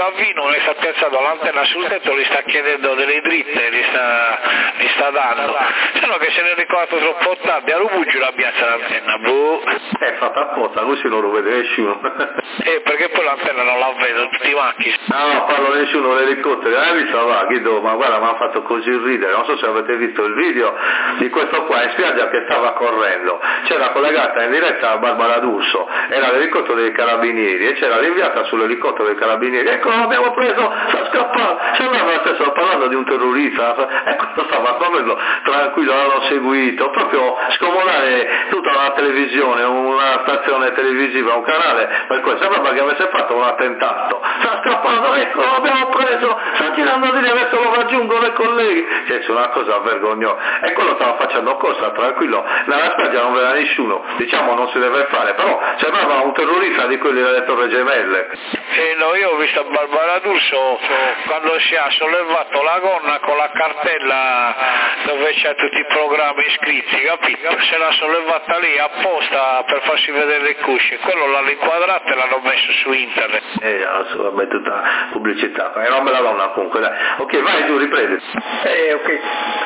Gavino ne sta piazzando l'antenna sul tetto, gli sta chiedendo delle dritte, gli sta dando, se no che se ne è ricordato troppo tardi, a Rubugio la piazza l'antenna, è fatta apposta, così non lo vede nessuno. Perché poi l'antenna non la vedo, tutti i macchi. No, parlo nessuno, l'elicottero, visto va, Guido, ma guarda, mi ha fatto così ridere, non so se avete visto il video di questo qua in spiaggia che stava correndo, c'era collegata in diretta a Barbara D'Urso, era l'elicottero dei carabinieri e c'era l'inviata sull'elicottero dei carabinieri, ecco l'abbiamo preso, sta scappando, sembrava stesso parlando di un terrorista, e questo stava correndo tranquillo, l'hanno seguito, proprio scomodare tutta la televisione, una stazione televisiva, un canale, per cui sembrava che avesse fatto un attentato, sta scappando, ecco l'abbiamo preso, sta girando di lì, adesso lo raggiungono i colleghi, cioè una cosa vergognosa, e quello stava facendo cosa, tranquillo, nella spiaggia non vedeva nessuno, diciamo non si deve fare, però sembrava un terrorista di quelli delle Torre Gemelle. No, io ho visto Barbara D'Urso quando si è sollevato la gonna con la cartella dove c'è tutti i programmi iscritti, capito? Se l'ha sollevata lì apposta per farsi vedere le cusce, quello l'hanno inquadrato e l'hanno messo su internet. Vabbè, tutta pubblicità, è una bella donna comunque, dai. Ok, vai giù, riprendi. Ok.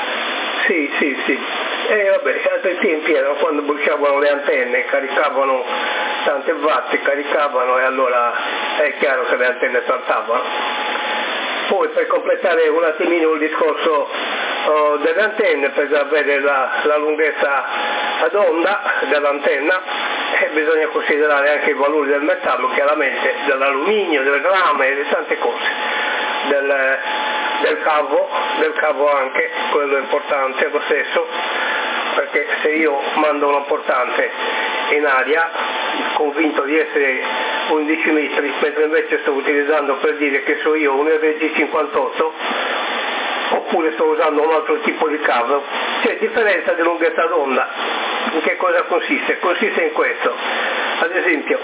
Sì. Vabbè, altri tempi erano quando bruciavano le antenne, caricavano tante watt, caricavano e allora è chiaro che le antenne saltavano. Poi per completare un attimino il discorso delle antenne, per avere la lunghezza ad onda dell'antenna, bisogna considerare anche i valori del metallo, chiaramente, dell'alluminio, del rame, di tante cose. Del cavo anche, quello è importante lo stesso, perché se io mando una portante in aria convinto di essere 11 metri, mentre invece sto utilizzando, per dire che so io, un RG58, oppure sto usando un altro tipo di cavo, c'è differenza di lunghezza d'onda. In che cosa consiste? Consiste in questo, ad esempio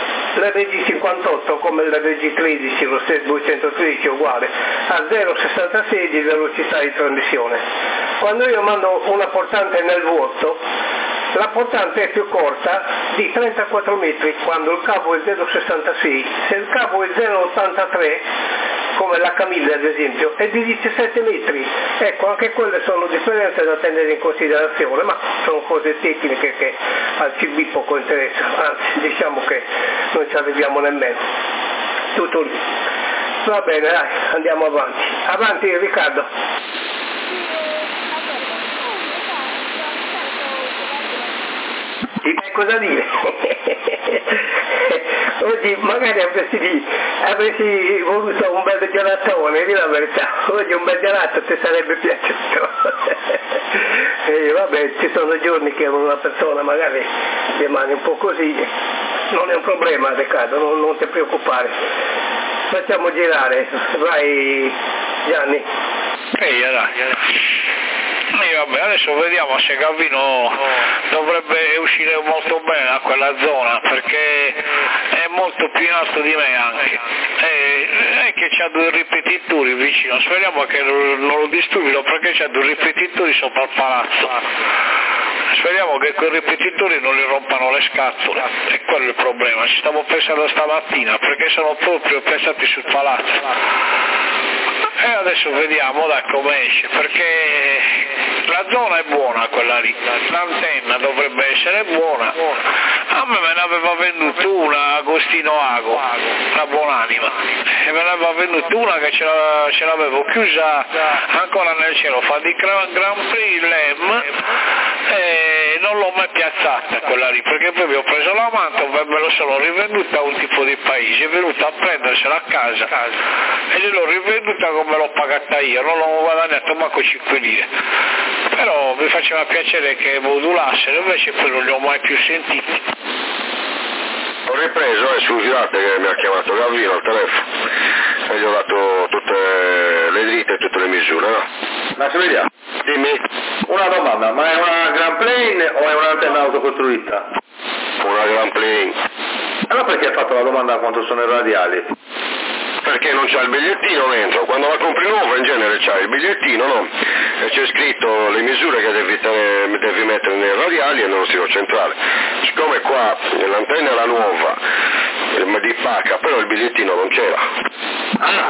l'RG58 come l'RG13, lo stesso 213 è uguale, a 0,66 di velocità di trasmissione. Quando io mando una portante nel vuoto, la portante è più corta di 34 metri quando il cavo è 0,66, se il cavo è 0,83 come la Camilla ad esempio è di 17 metri, ecco anche quelle sono differenze da tenere in considerazione, ma sono cose tecniche che al CB poco interessano, anzi diciamo che non ci arriviamo nemmeno, tutto lì. Va bene, dai, andiamo avanti Riccardo. Cosa dire? Oggi magari avresti voluto un bel gelatone, di la verità, oggi un bel gelato ti sarebbe piaciuto. Vabbè, ci sono giorni che una persona magari rimane un po' così, non è un problema Riccardo, non ti preoccupare. Facciamo girare, vai Gianni. Vabbè, adesso vediamo se Gavino dovrebbe uscire molto bene da quella zona, perché è molto più in alto di me anche, è che c'ha due ripetitori vicino, speriamo che non lo disturbino, perché c'ha due ripetitori sopra il palazzo, speriamo che quei ripetitori non gli rompano le scatole, e quello è il problema, ci stavo pensando stamattina, perché sono proprio piazzati sul palazzo. E adesso vediamo da come esce, perché la zona è buona quella lì, l'antenna dovrebbe essere buona, a me ne aveva venduto una Agostino Ago, una buonanima, e me ne aveva venduto una che ce l'avevo chiusa ancora nel cielo, fa di Grand Prix LEM, e non l'ho mai piazzata quella lì, perché poi ho preso la manta, me lo sono rivenduta a un tipo di paese, è venuta a prendersela a casa e gliel'ho rivenduta come l'ho pagata io, non l'ho guadagnato manco 5 lire, però mi faceva piacere che modulassero, invece poi non li ho mai più sentiti. Ho ripreso e scusate che mi ha chiamato Gavino al telefono e gli ho dato tutte le dritte e tutte le misure, no? Ma se vediamo. Dimmi. Una domanda, ma è una Grand Plane o è un'antenna autocostruita? Una Grand Plane. Allora perché hai fatto la domanda quanto sono i radiali? Perché non c'ha il bigliettino dentro, quando la compri nuova in genere c'ha il bigliettino, no? E c'è scritto le misure che devi mettere nei radiali e nello stilo centrale. Siccome qua l'antenna era nuova, di pacca, però il bigliettino non c'era.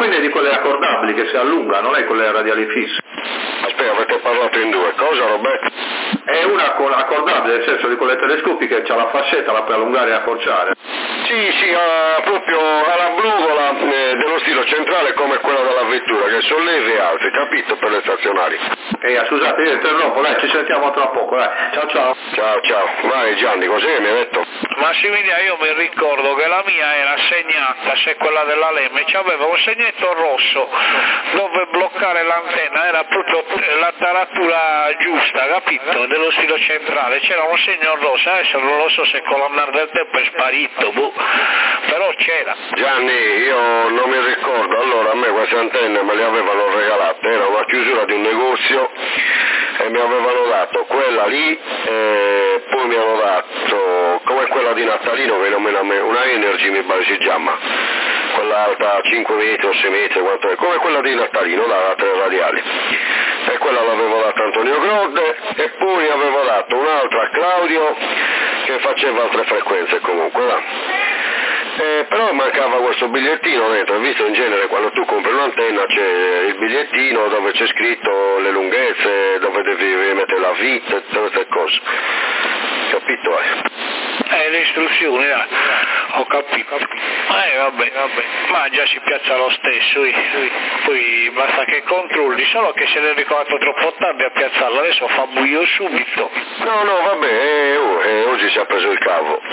quindi è di quelle accordabili che si allunga, non è quelle radiali fisse. Aspetta, avete parlato in due, cosa Roberto? È una accordabile, nel senso di quelle telescopiche che c'ha la fascetta, la puoi allungare e accorciare. Sì, proprio alla brugola dello stilo centrale come quella della vettura, che sollevi e alzi, capito, per le stazionarie. Scusate, io interrompo, dai, ci sentiamo tra poco, dai. Ciao. Ciao, vai Gianni, cos'è mi hai detto? Massimiliano, io mi ricordo che la mia era segnata, se quella della Lemme, aveva un segnetto rosso dove bloccare l'antenna, era proprio la taratura giusta, capito, dello stilo centrale, c'era un segno rosso, adesso non lo so se con l'andare del tempo è sparito, però c'era. Gianni, io non mi ricordo, allora a me queste antenne me le avevano regalate, era una chiusura di un negozio e mi avevano dato quella lì e poi mi hanno dato come quella di Natalino, che non me la una Energy mi pare si chiama, quella alta 5 metri o 6 metri, quanto è, come quella di Natalino, da 3 radiali, e quella l'avevo data a Antonio Grodde e poi avevo dato un'altra a Claudio che faceva altre frequenze comunque, va. Però mancava questo bigliettino dentro, visto in genere quando tu compri un'antenna c'è il bigliettino dove c'è scritto le lunghezze, dove devi mettere la vita e tutte queste cose, capito? Le istruzioni, ho capito. Vabbè, ma già si piazza lo stesso, poi basta che controlli, solo che se l'è ricordato troppo tardi a piazzarla, adesso fa buio subito. No, vabbè, oggi si è preso il cavo.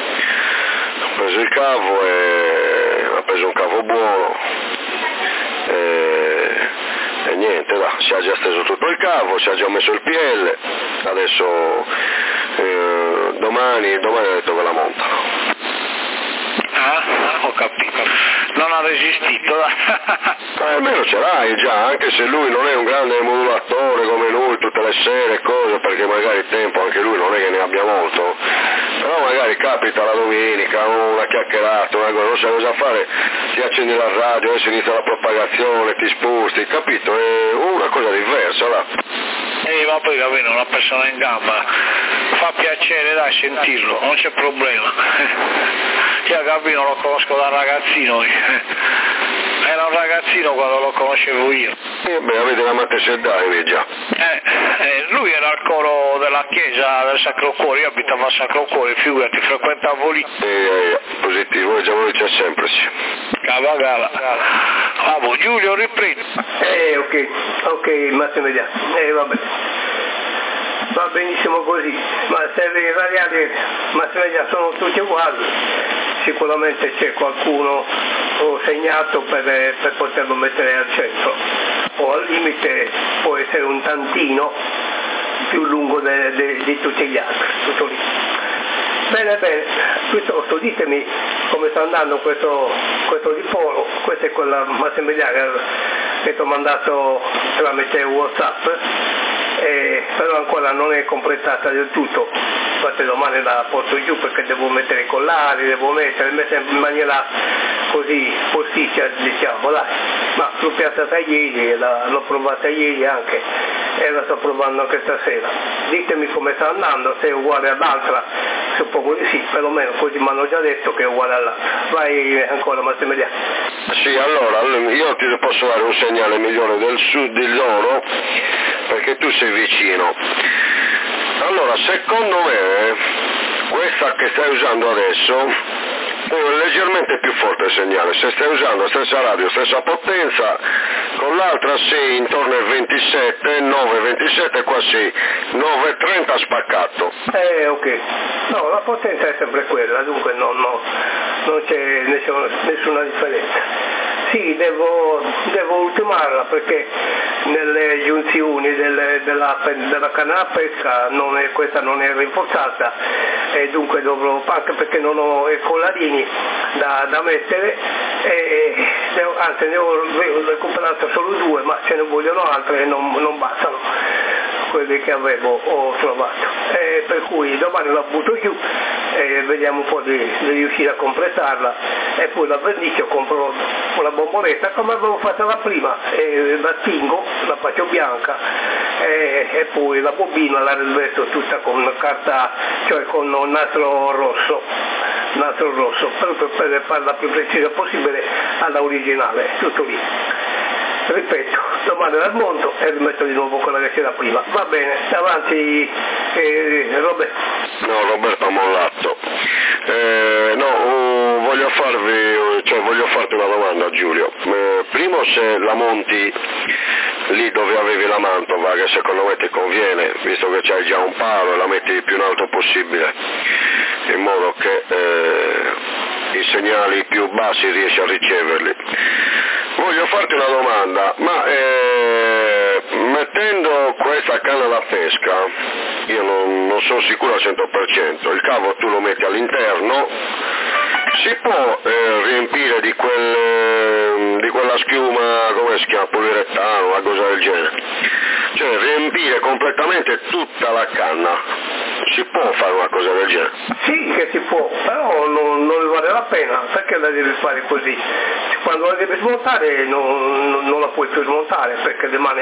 Ha preso un cavo buono e niente, si è già steso tutto il cavo, si è già messo il PL, adesso domani ha detto che la montano. Ho capito, non ha resistito. Almeno ce l'hai già, anche se lui non è un grande modulatore come noi, tutte le sere e cose, perché magari il tempo anche lui non è che ne abbia molto, però magari capita la domenica, una chiacchierata, una cosa, non sai cosa fare, ti accendi la radio, adesso inizia la propagazione, ti sposti, capito? È una cosa diversa, là. Ma poi capito, una persona in gamba fa piacere, dai, sentirlo, non c'è problema. Io capito, lo conosco da ragazzino, era un ragazzino quando lo conoscevo io. Avete la Matteseddai già. Lui era al coro della chiesa del Sacro Cuore, io abitavo a Sacro Cuore, figurati, frequentavo lì. Positivo, già voi c'è sempre, sì. Cava. Giulio, riprendi. Ok, Massimiliano, vabbè. Va benissimo così, ma se i radiali Massimiliano sono tutti uguali, sicuramente c'è qualcuno segnato per poterlo mettere al centro, o al limite può essere un tantino più lungo di tutti gli altri, tutto lì. Bene, piuttosto ditemi come sta andando questo ripolo, questa è quella Massimiliano che ti ho mandato tramite WhatsApp. Però ancora non è completata del tutto, infatti domani la porto giù perché devo mettere i collari, devo mettere in maniera così posticcia, diciamo, dai. Ma l'ho piazzata ieri, l'ho provata ieri anche e la sto provando anche stasera. Ditemi come sta andando, se è uguale all'altra, suppongo di sì, perlomeno così mi hanno già detto che è uguale all'altra. Vai ancora Massimiliano. Sì, allora io ti posso dare un segnale migliore del sud di loro perché tu sei vicino. Allora, secondo me questa che stai usando adesso è leggermente più forte il segnale, se stai usando la stessa radio, stessa potenza, con l'altra sei intorno ai 27, 9,27, qua sei 9,30 spaccato. Ok, no, la potenza è sempre quella, dunque non c'è nessuna differenza. Sì, devo ultimarla perché nelle giunzioni della canna pesca questa non è rinforzata e dunque dovrò, anche perché non ho i collarini da mettere, anzi ne ho recuperato solo 2, ma ce ne vogliono altre e non bastano quelli che ho trovato, per cui domani la butto giù e vediamo un po' di riuscire a completarla e poi la vernice compro una bomboletta come avevo fatto la prima, la tingo, la faccio bianca e poi la bobina la rivesto tutta con carta, cioè con nastro rosso proprio per farla più precisa possibile alla originale, tutto lì. ripeto, domani la smonto e rimetto di nuovo quella che c'era prima. Va bene, avanti Roberto. No, Roberto ha mollato. Voglio farti una domanda, Giulio. Primo, se la monti lì dove avevi la mantova, che secondo me ti conviene, visto che c'hai già un palo, e la metti il più in alto possibile, in modo che i segnali più bassi riesci a riceverli. Voglio farti una domanda, ma mettendo questa canna da pesca, io non sono sicuro al 100%, il cavo tu lo metti all'interno, si può riempire di quella schiuma, come si chiama, poliuretano, una cosa del genere, cioè riempire completamente tutta la canna, si può fare una cosa del genere? Sì che si può, però non vale la pena, perché la devi fare così? Quando la devi smontare non la puoi più smontare perché rimane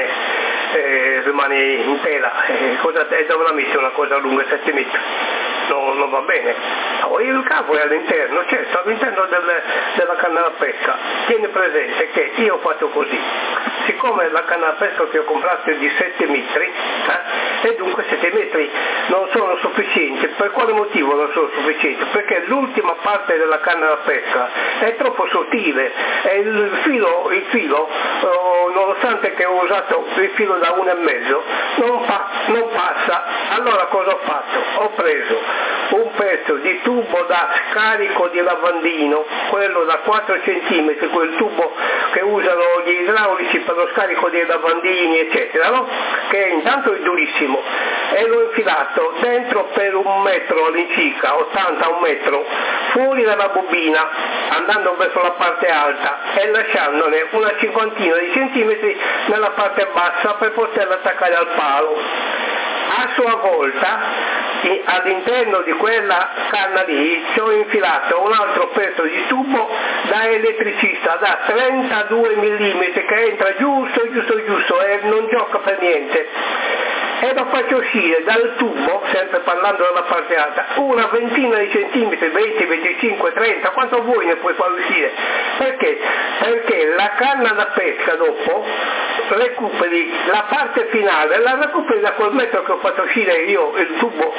in tela, e dove la metti una cosa lunga 7 metri? Non va bene. Il cavo è all'interno, certo, all'interno della canna da pesca. Tieni presente che io ho fatto così, siccome la canna da pesca che ho comprato è di 7 metri, e dunque 7 metri non sono sufficienti. Per quale motivo non sono sufficienti? Perché l'ultima parte della canna da pesca è troppo sottile e il filo nonostante che ho usato il filo da 1,5, non passa. Allora cosa ho fatto? Ho preso un pezzo di tubo da scarico di lavandino, quello da 4 cm, quel tubo che usano gli idraulici per lo scarico dei lavandini eccetera, no? Che intanto è durissimo, e l'ho infilato dentro per 1 metro all'incirca, 80 1 metro, fuori dalla bobina, andando verso la parte alta e lasciandone una 50 di centimetri nella parte bassa per poterla attaccare al palo. A sua volta all'interno di quella canna lì ci ho infilato un altro pezzo di tubo da elettricista da 32 mm che entra giusto e non gioca per niente, e lo faccio uscire dal tubo, sempre parlando della parte alta, una ventina di centimetri, 20, 25, 30, quanto vuoi ne puoi far uscire. Perché? Perché la canna da pesca dopo recuperi la parte finale, la recuperi da quel metro che ho fatto uscire io il tubo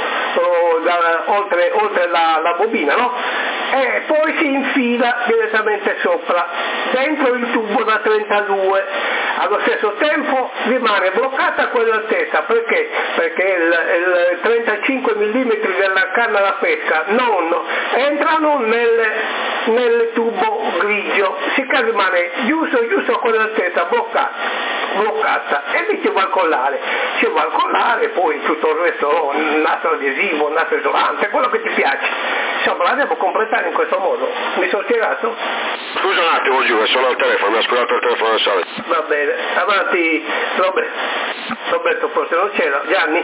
oltre la bobina, no? E poi si infila direttamente sopra, dentro il tubo da 32. Allo stesso tempo rimane bloccata quella altezza, perché? Perché il 35 mm della canna da pesca non entrano nel tubo grigio, sicché rimane giusto a quell'altezza bloccata, e lì ci va a collare, poi tutto il resto, un nastro adesivo, un nastro isolante, quello che ti piace. Insomma, la devo completare in questo modo. Mi sono spiegato? Scusa un attimo, Giulio, sono al telefono, mi ha scusato il telefono del sale. Va bene, avanti Roberto, forse non c'era, Gianni?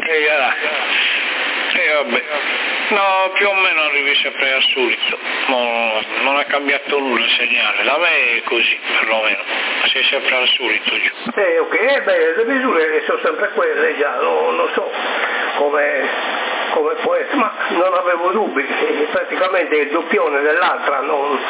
Vabbè. No, più o meno arrivi sempre al solito, non è cambiato nulla il segnale, da me è così perlomeno, sei sempre al solito giù. Ok, le misure sono sempre quelle già, non so come può essere, ma non avevo dubbi, praticamente il doppione dell'altra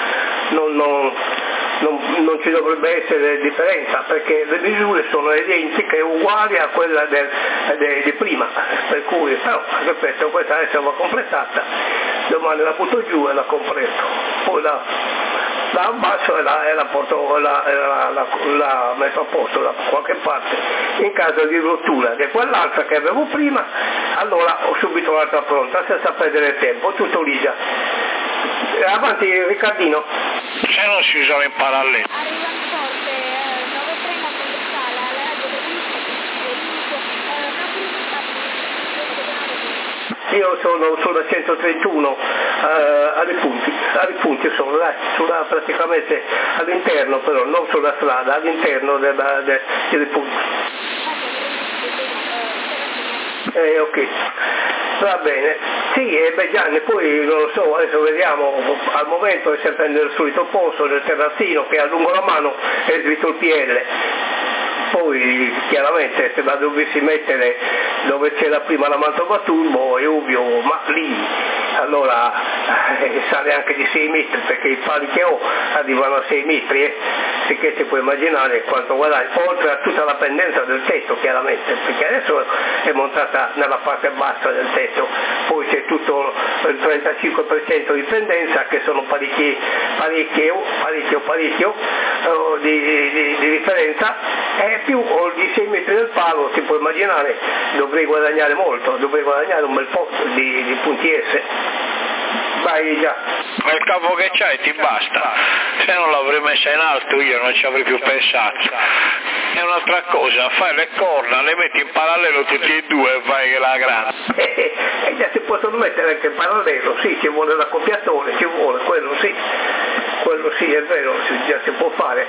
non ci dovrebbe essere differenza, perché le misure sono identiche, uguali a quella di prima, per cui però ripeto, questa adesso va completata, domani la butto giù e la completo, poi la abbasso e la porto, la metto a posto da qualche parte. In caso di rottura di quell'altra che avevo prima, allora ho subito l'altra pronta senza perdere tempo, tutto lì già. Avanti Riccardino. Se non si usano in parallelo. Io sono sulla 131 ai punti sono praticamente all'interno, però non sulla strada, all'interno delle punti. Ok, va bene. Sì, Gianni, poi non lo so, adesso vediamo, al momento è sempre nel solito posto, nel terrazzino che allungo la mano e dritto il PL. Poi chiaramente se la dovessi mettere dove c'era prima la mantova turbo è ovvio, ma lì allora sale anche di 6 metri, perché i pali che ho arrivano a 6 metri, sicché si può immaginare quanto guadagno, oltre a tutta la pendenza del tetto chiaramente, perché adesso è montata nella parte bassa del tetto, poi c'è tutto il 35% di pendenza, che sono parecchio di differenza, e più di 6 metri del palo, si può immaginare, dovrei guadagnare molto, dovrei guadagnare un bel po' di punti S. Vai già. Ma il capo che c'hai ti basta, se non l'avrei messa in alto io non ci avrei più pensato. È un'altra cosa, fai le corna, le metti in parallelo tutti e due e fai che la grande. Già si possono mettere anche in parallelo, sì, ci vuole l'accoppiatore, ci vuole, quello sì, è vero, già si può fare.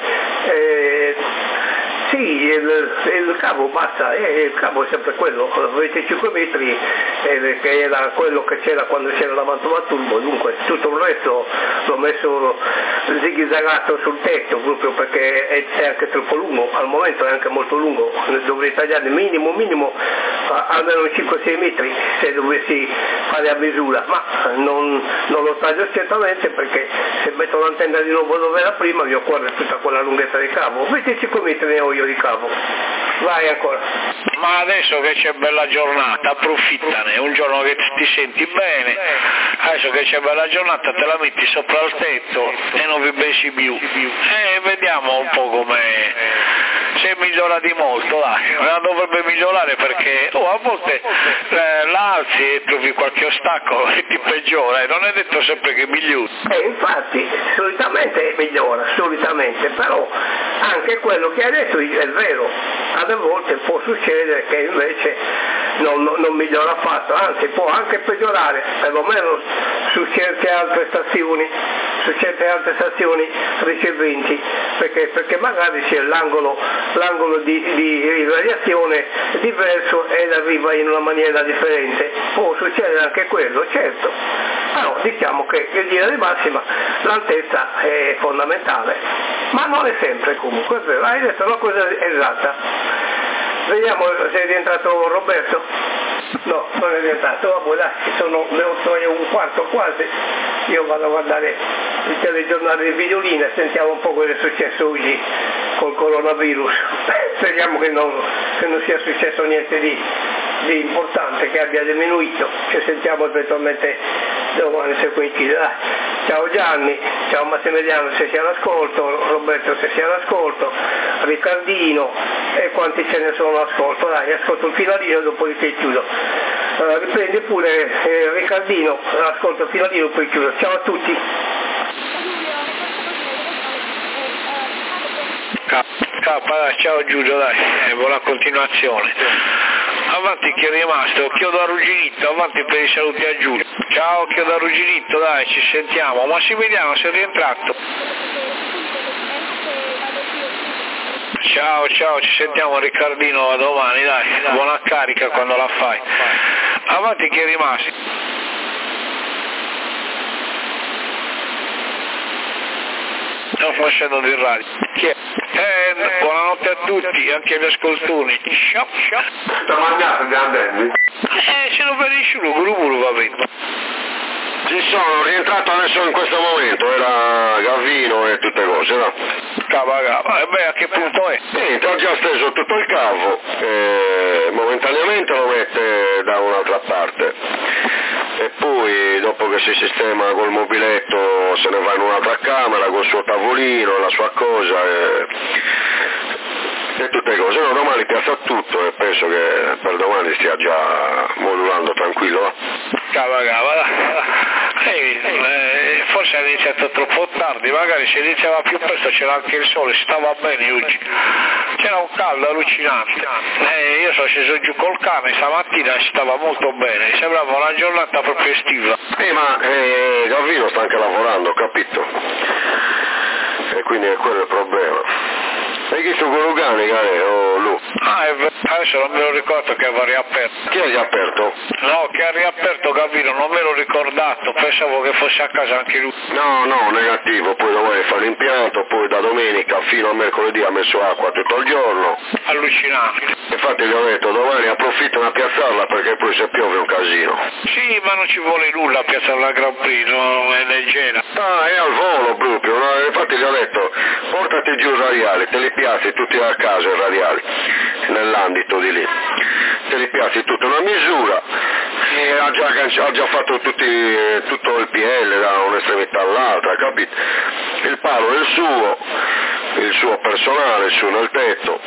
Sì, il cavo basta, il cavo è sempre quello, 25 metri, che era quello che c'era quando c'era la mantua turbo, dunque tutto il resto l'ho messo zigzagato sul tetto, proprio perché è anche troppo lungo, al momento è anche molto lungo, dovrei tagliare minimo almeno 5-6 metri se dovessi fare a misura, ma non lo taglio certamente, perché se metto l'antenna di nuovo dove era prima mi occorre tutta quella lunghezza di cavo, 25 metri ne ho io di cavo. Vai ancora. Ma adesso che c'è bella giornata, approfittane, un giorno che ti senti bene, adesso che c'è bella giornata te la metti sopra il tetto e non vi pensi più. Vediamo un po' com'è. Se migliora di molto, dai, la dovrebbe migliorare, perché a volte l'alzi e trovi qualche ostacolo e ti peggiora, e non è detto sempre che migliora. Infatti, solitamente migliora, però anche quello che hai detto è vero, alle volte può succedere che invece non migliora affatto, anzi può anche peggiorare, perlomeno su certe altre stazioni riceventi, perché magari c'è l'angolo di radiazione diverso ed arriva in una maniera differente, può succedere anche quello, certo, però diciamo che in linea di massima l'altezza è fondamentale, ma non è sempre, comunque è vero, hai detto una cosa esatta. Vediamo se è rientrato Roberto. No, non è rientrato, vabbè, dai, sono le 8:15 quasi, io vado a guardare il telegiornale di Videolina e sentiamo un po' cosa è successo oggi col coronavirus. Speriamo che non sia successo niente di importante, che abbia diminuito, ci sentiamo eventualmente domani se coincide. Ciao Gianni, ciao Massimiliano se sei all'ascolto, Roberto se sei all'ascolto, Riccardino e quanti ce ne sono all'ascolto, dai, ascolto il finalino dopodiché chiudo. Riprendi pure Riccardino, ascolto il finalino poi chiudo. Ciao a tutti. Ciao Giulio, dai, buona continuazione. Avanti chi è rimasto, Chiodo Arrugginito, avanti per i saluti a Giulio. Ciao Chiodo Arrugginito, dai, ci sentiamo. Massimiliano, sei rientrato? Ciao, ci sentiamo Riccardino domani, dai, buona carica quando la fai. Avanti chi è rimasto. Stiamo facendo di radio. Chi è? Buonanotte a tutti, anche agli ascoltoni. Ciao. Sta mangiando gli antenni? Se lo vedi solo, pure va bene. Ci sono rientrato adesso in questo momento, era Gavino e tutte cose, no? Cava, e beh, a che punto è? Niente, ho già steso tutto il cavo, momentaneamente lo mette da un'altra parte. E poi dopo che si sistema col mobiletto se ne va in un'altra camera col suo tavolino, la sua cosa e tutte cose. No, domani piazza tutto e penso che per domani stia già modulando tranquillo. Cava. Forse è iniziato troppo tardi, magari se iniziava più presto c'era anche il sole, stava bene oggi. C'era un caldo allucinante. Io sono sceso giù col cane stamattina e stava molto bene, sembrava una giornata proprio estiva. Ma Gavino sta anche lavorando, capito? E quindi è quello il problema. E chi su Golugani, o lui? aperto. Adesso non me lo ricordo che aveva riaperto. Chi ha riaperto? No, che ha riaperto Gavino, non me l'ho ricordato, pensavo che fosse a casa anche lui. No, negativo, poi doveva fare l'impianto, poi da domenica fino a mercoledì ha messo acqua tutto il giorno. Allucinante. Infatti gli ho detto domani approfittano a piazzarla perché poi se piove è un casino. Sì, ma non ci vuole nulla a piazzare la Grand Prix, no, è leggera. È al volo proprio, no? Infatti gli ho detto portati giù i radiali, te li piazzi tutti a casa i radiali, nell'ambito di lì. Te li piazzi tutta una misura e ha già fatto tutto il PL da un'estremità all'altra, capito? Il palo è il suo personale, su nel tetto.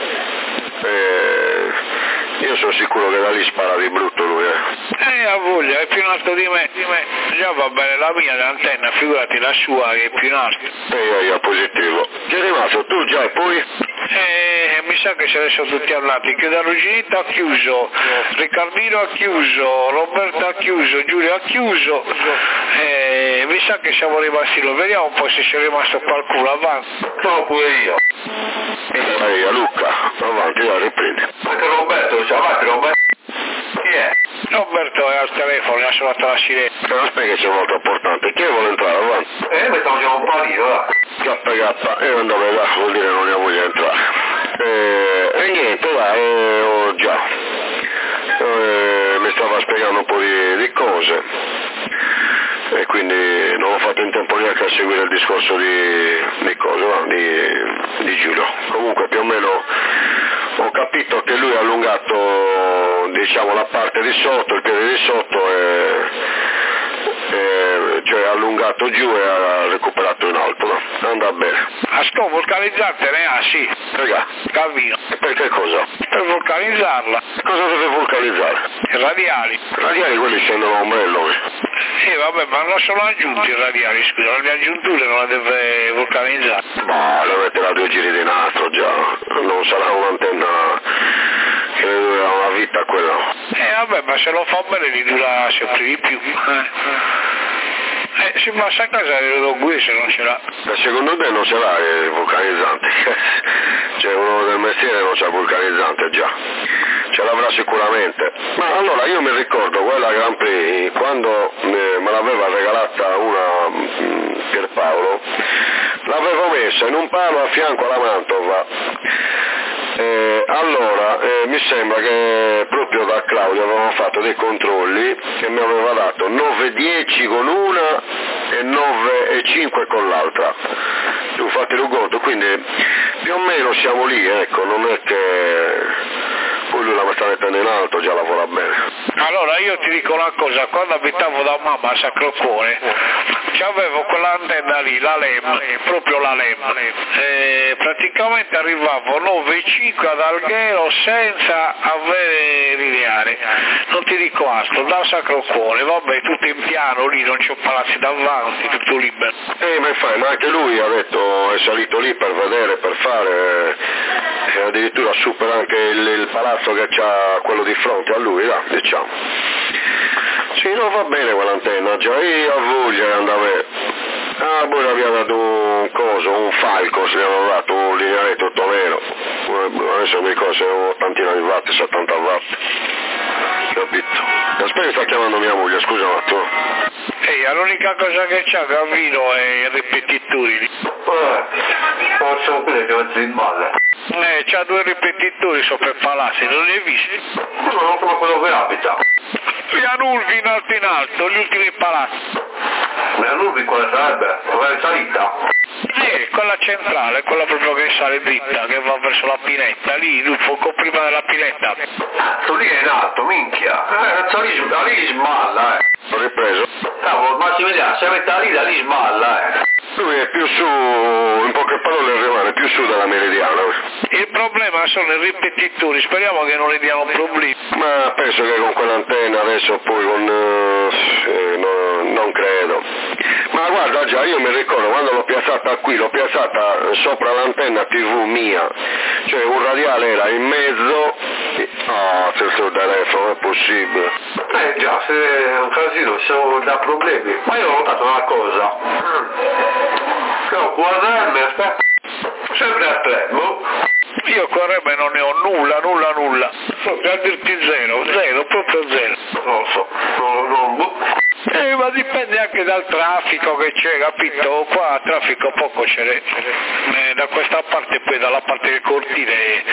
Io sono sicuro che da lì spara di brutto lui. Ha voglia, è più in alto di me. Già va bene la mia l'antenna, figurati la sua che è più in alto. Io positivo. Chi è rimasto? Tu già e poi? Mi sa che se ne sono tutti andati, che da Ruginito ha chiuso, Riccardino ha chiuso, Roberto ha chiuso, Giulio ha chiuso, mi sa che siamo rimasti lì, vediamo un po' se c'è rimasto qualcuno avanti. No, pure io. Luca, avanti, riprendi. Anche Roberto, c'è avanti Roberto. Chi è? Roberto è al telefono, ha suonato la sirena. Aspetta che c'è molto importante, chi vuole entrare avanti? Mi stavo già un palino, va. Gatta, io non dove va, vuol dire non ne voglio entrare. E niente, già. Mi stava spiegando un po' di cose e quindi non ho fatto in tempo neanche a seguire il discorso di Giulio. Comunque più o meno ho capito che lui ha allungato, diciamo, la parte di sotto, il piede di sotto, cioè ha allungato giù e ha recuperato in alto, no? Andrà bene. Ascolta, vulcanizzante ne ha, sì. Raga. Calvino. E per che cosa? Per vulcanizzarla. Cosa deve vulcanizzare? I radiali. I radiali quelli scendono a ombrello. Sì, vabbè, ma non sono aggiunti i radiali, scusa, le aggiunture non la deve vulcanizzare. Ma le metterà 2 giri di nastro già, non sarà un'antenna che ne dura una vita quella. Vabbè, ma se lo fa bene gli dura sempre di più. Si passa a casa e lo guida se non ce l'ha. Secondo te non ce l'ha il vulcanizzante? Cioè uno del mestiere non c'ha il vulcanizzante già. Ce l'avrà sicuramente. Ma allora io mi ricordo quella Grand Prix quando me l'aveva regalata una Pierpaolo, l'avevo messa in un palo a fianco alla Mantova. Allora mi sembra che proprio da Claudio avevamo fatto dei controlli che mi aveva dato 9,10 con una e 9,5 con l'altra. Tu fatti il conto, quindi più o meno siamo lì, ecco, non è che poi lui la sta mettendo in alto, già lavora bene. Allora io ti dico una cosa, quando abitavo da mamma a Sacrocone c'avevo quell'antenna lì, la LEM, proprio la LEM, praticamente arrivavo 9,5 ad Alghero senza avere lineare, non ti dico altro, da Sacrocone, vabbè, tutto in piano lì, non c'ho palazzi davanti, tutto libero. Ma anche lui ha detto, è salito lì per vedere, per fare, addirittura supera anche il palazzo che c'ha quello di fronte a lui, là, diciamo. Sì, non va bene quell'antenna, già io a voglia andare. Poi abbiamo dato un falco, se ne aveva dato un lineare tutto nero. Adesso mi ricordo se avevo 80 di watt, 70 watt. Capito? Aspetta, sta chiamando mia moglie, scusa un attimo. L'unica cosa che c'ha Gavino è i ripetitori. Faccio vedere che mezzo in balle. C'ha 2 ripetitori sopra il palazzo, non li hai visti? Non come quello che abita. Gli Anulvi in alto, gli ultimi palazzi. Ma Anulvi quale sarebbe? Quella è salita? Quella centrale, quella proprio che sale dritta, che va verso la Pinetta, lì, poco prima della Pinetta. Lì è in alto, minchia. Lì sballa, Ho ripreso? Cavolo, Massimiliano, se mette da lì sballa, Lui è più su, in poche parole rimane più su della Meridiana. Il problema sono i ripetitori, speriamo che non le diano problemi. Ma penso che con quell'antenna adesso poi non credo. Ma guarda già, io mi ricordo quando l'ho piazzata qui, l'ho piazzata sopra l'antenna TV mia, cioè un radiale era in mezzo, se il suo telefono è possibile. Già, se è un casino, siamo da problemi. Ma io ho notato una cosa. Che ho QRM, aspetta. Sempre a 3, Io QRM non ne ho nulla, per dirti zero, proprio zero. Non lo so, Ma dipende anche dal traffico che c'è, capito? Qua traffico poco c'è, da questa parte e poi dalla parte del cortile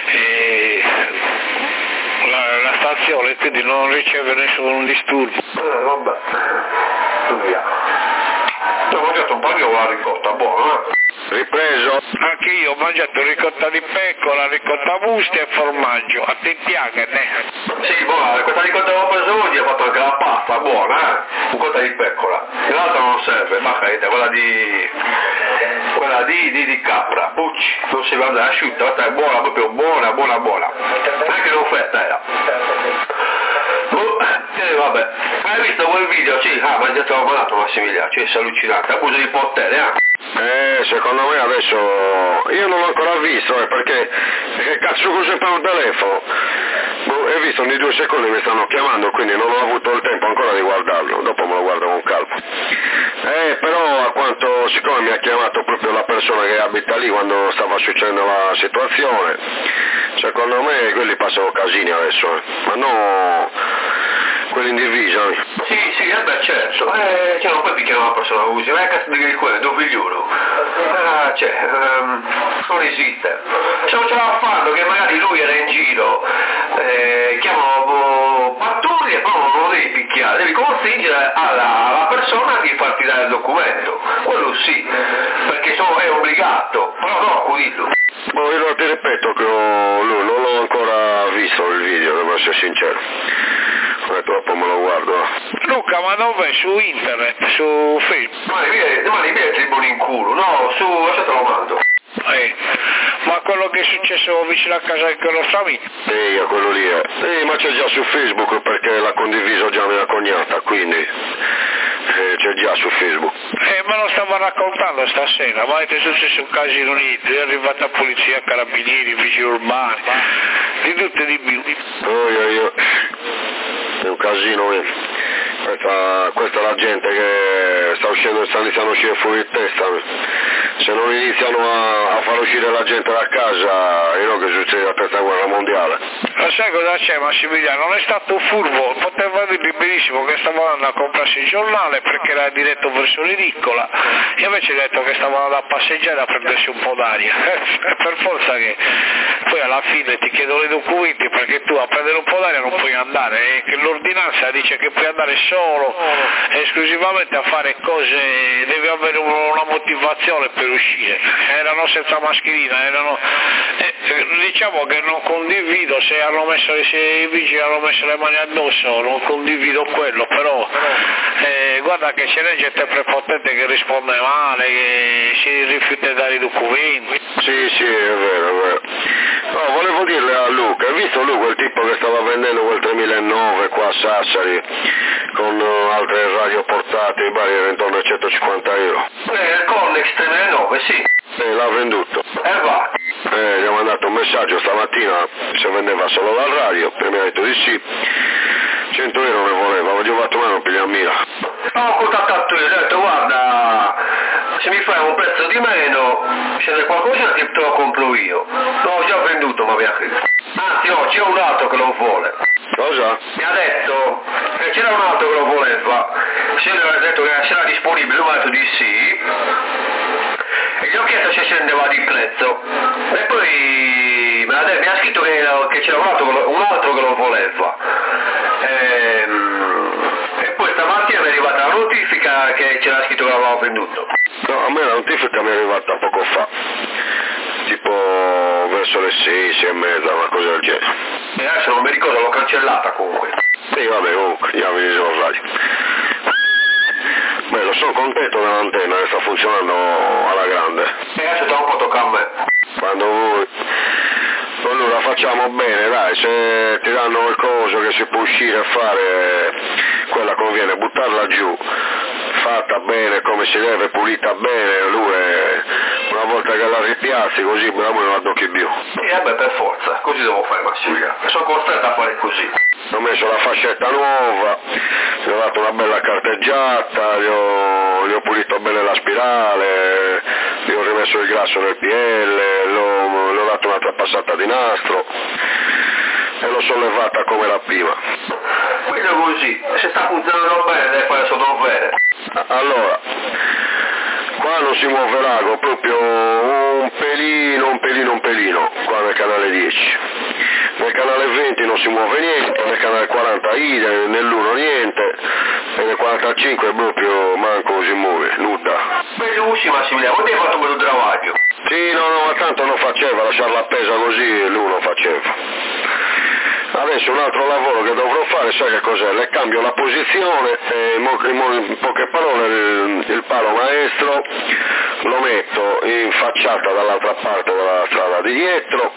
la stazione, quindi non riceve nessun disturbo. Vabbè, via. Ho mangiato un panino con la ricotta, buono, Ripreso? Anche io ho mangiato ricotta di pecora, ricotta busta e formaggio, a te piace, Sì, buona, questa ricotta che ho preso oggi ha fatto anche la pasta, buona, ricotta di pecora. L'altra non serve, ma quella di capra, bucci, non si guarda asciutta, questa è buona, proprio buona. Anche l'offerta era. Vabbè, hai visto quel video? Sì, mangiato la malato Massimiliano, cioè è allucinante, abuso di potere, secondo me adesso io non l'ho ancora visto, perché cazzo uso sempre un telefono. Hai visto, ogni 2 secondi mi stanno chiamando, quindi non ho avuto il tempo ancora di guardarlo, dopo me lo guardo con calma. Però a quanto, siccome mi ha chiamato proprio la persona che abita lì quando stava succedendo la situazione, secondo me quelli passano casini adesso, ma no quelli in divisa. Sì, certo. Non puoi picchiare una persona così, ma è cazzo di quello, tuo figliolo. Non esiste. Se non ce la fanno che magari lui era in giro, chiamano pattuglie e poi non lo devi picchiare, devi costringere alla persona di farti dare il documento. Quello sì, perché è obbligato, però no, accudillo. Io ti ripeto che non l'ho ancora visto il video, devo essere sincero. Dopo me lo guardo. Luca, ma dove? Su internet, su Facebook? Domani mi tribuni in culo, no, adesso te lo mando. Ma quello che è successo vicino a casa di quello Sami? Quello lì è. Ma c'è già su Facebook perché l'ha condiviso già mia cognata, quindi c'è già su Facebook. Me lo stavo raccontando stasera, ma è successo un casino lì, è arrivata polizia, carabinieri, vigili urbani, di tutto e di più. È un casino, questa è la gente che sta iniziando a uscire fuori di testa. Se non iniziano a far uscire la gente da casa, io non che succede la terza guerra mondiale. Ma sai cosa c'è, Massimiliano? Non è stato furbo, poteva dirmi benissimo che stava andando a comprarsi il giornale perché era diretto verso l'edicola, io invece ho detto che stava andando a passeggiare a prendersi un po' d'aria. Per forza che poi alla fine ti chiedo i documenti perché tu a prendere un po' d'aria non puoi andare, e che l'ordinanza dice che puoi andare solo esclusivamente a fare cose, devi avere una motivazione per uscire. Erano senza mascherina, diciamo che non condivido se i vigili hanno messo le mani addosso, non condivido quello, però guarda che c'è gente prepotente che risponde male, che si rifiuta di dare i documenti. Sì, è vero. No, volevo dirle a Luca, hai visto lui quel tipo che stava vendendo quel 3009 qua a Sassari con altre radio portate, era intorno a 150 euro? Il Connex 3009, sì. L'ha venduto. Va. Gli ho mandato un messaggio stamattina se vendeva solo la radio, e mi ha detto di sì. 100 euro ne voleva, avevo fatto male, non piglia 1000. Ho contattato io, ho detto guarda, se mi fai un prezzo di meno, se c'è qualcosa te lo compro io. L'ho già venduto, ma via qui. Anzi no, c'è un altro che lo vuole. Cosa? Mi ha detto che c'era un altro che lo voleva, se gli ha detto che sarà disponibile, lui mi ha detto di sì, e gli ho chiesto se scendeva di prezzo, e poi mi ha scritto che c'era un altro che lo voleva, e poi stamattina mi è arrivata la notifica che c'era scritto che l'avevo venduto. No, a me la notifica mi è arrivata poco fa, tipo verso le 6 e mezza, una cosa del genere. E adesso non mi ricordo, l'ho cancellata comunque. Sì, vabbè, comunque, gli avevi sul radio. Bello, sono contento dell'antenna che sta funzionando alla grande. E adesso da un po' tocca a me. Quando vuoi. Allora facciamo bene, dai, se ti danno il coso che si può uscire a fare, quella conviene buttarla giù, fatta bene come si deve, pulita bene, lui una volta che la ripiazzi così non la tocchi più. Vabbè, per forza, così devo fare, Massimiliano, sono costretto a fare così. Ho messo la fascetta nuova, gli ho dato una bella carteggiata, gli ho pulito bene la spirale, gli ho rimesso il grasso nel PL, l'ho dato un'altra passata di nastro. e l'ho sollevata come era prima. Quindi è così, se sta funzionando bene deve fare solo bene. Allora, qua non si muove l'ago, proprio un pelino, qua nel canale 10. Nel canale 20 non si muove niente, nel canale 40 idem, nell'1 niente, e nel 45 proprio manco si muove, nuda. Bellissimo Massimiliano, voi hai fatto un bel travaglio. Sì, no, ma tanto non faceva, lasciarla appesa così lui non faceva. Adesso un altro lavoro che dovrò fare, sai che cos'è? Le cambio la posizione, in poche parole il palo maestro lo metto in facciata dall'altra parte della strada di dietro,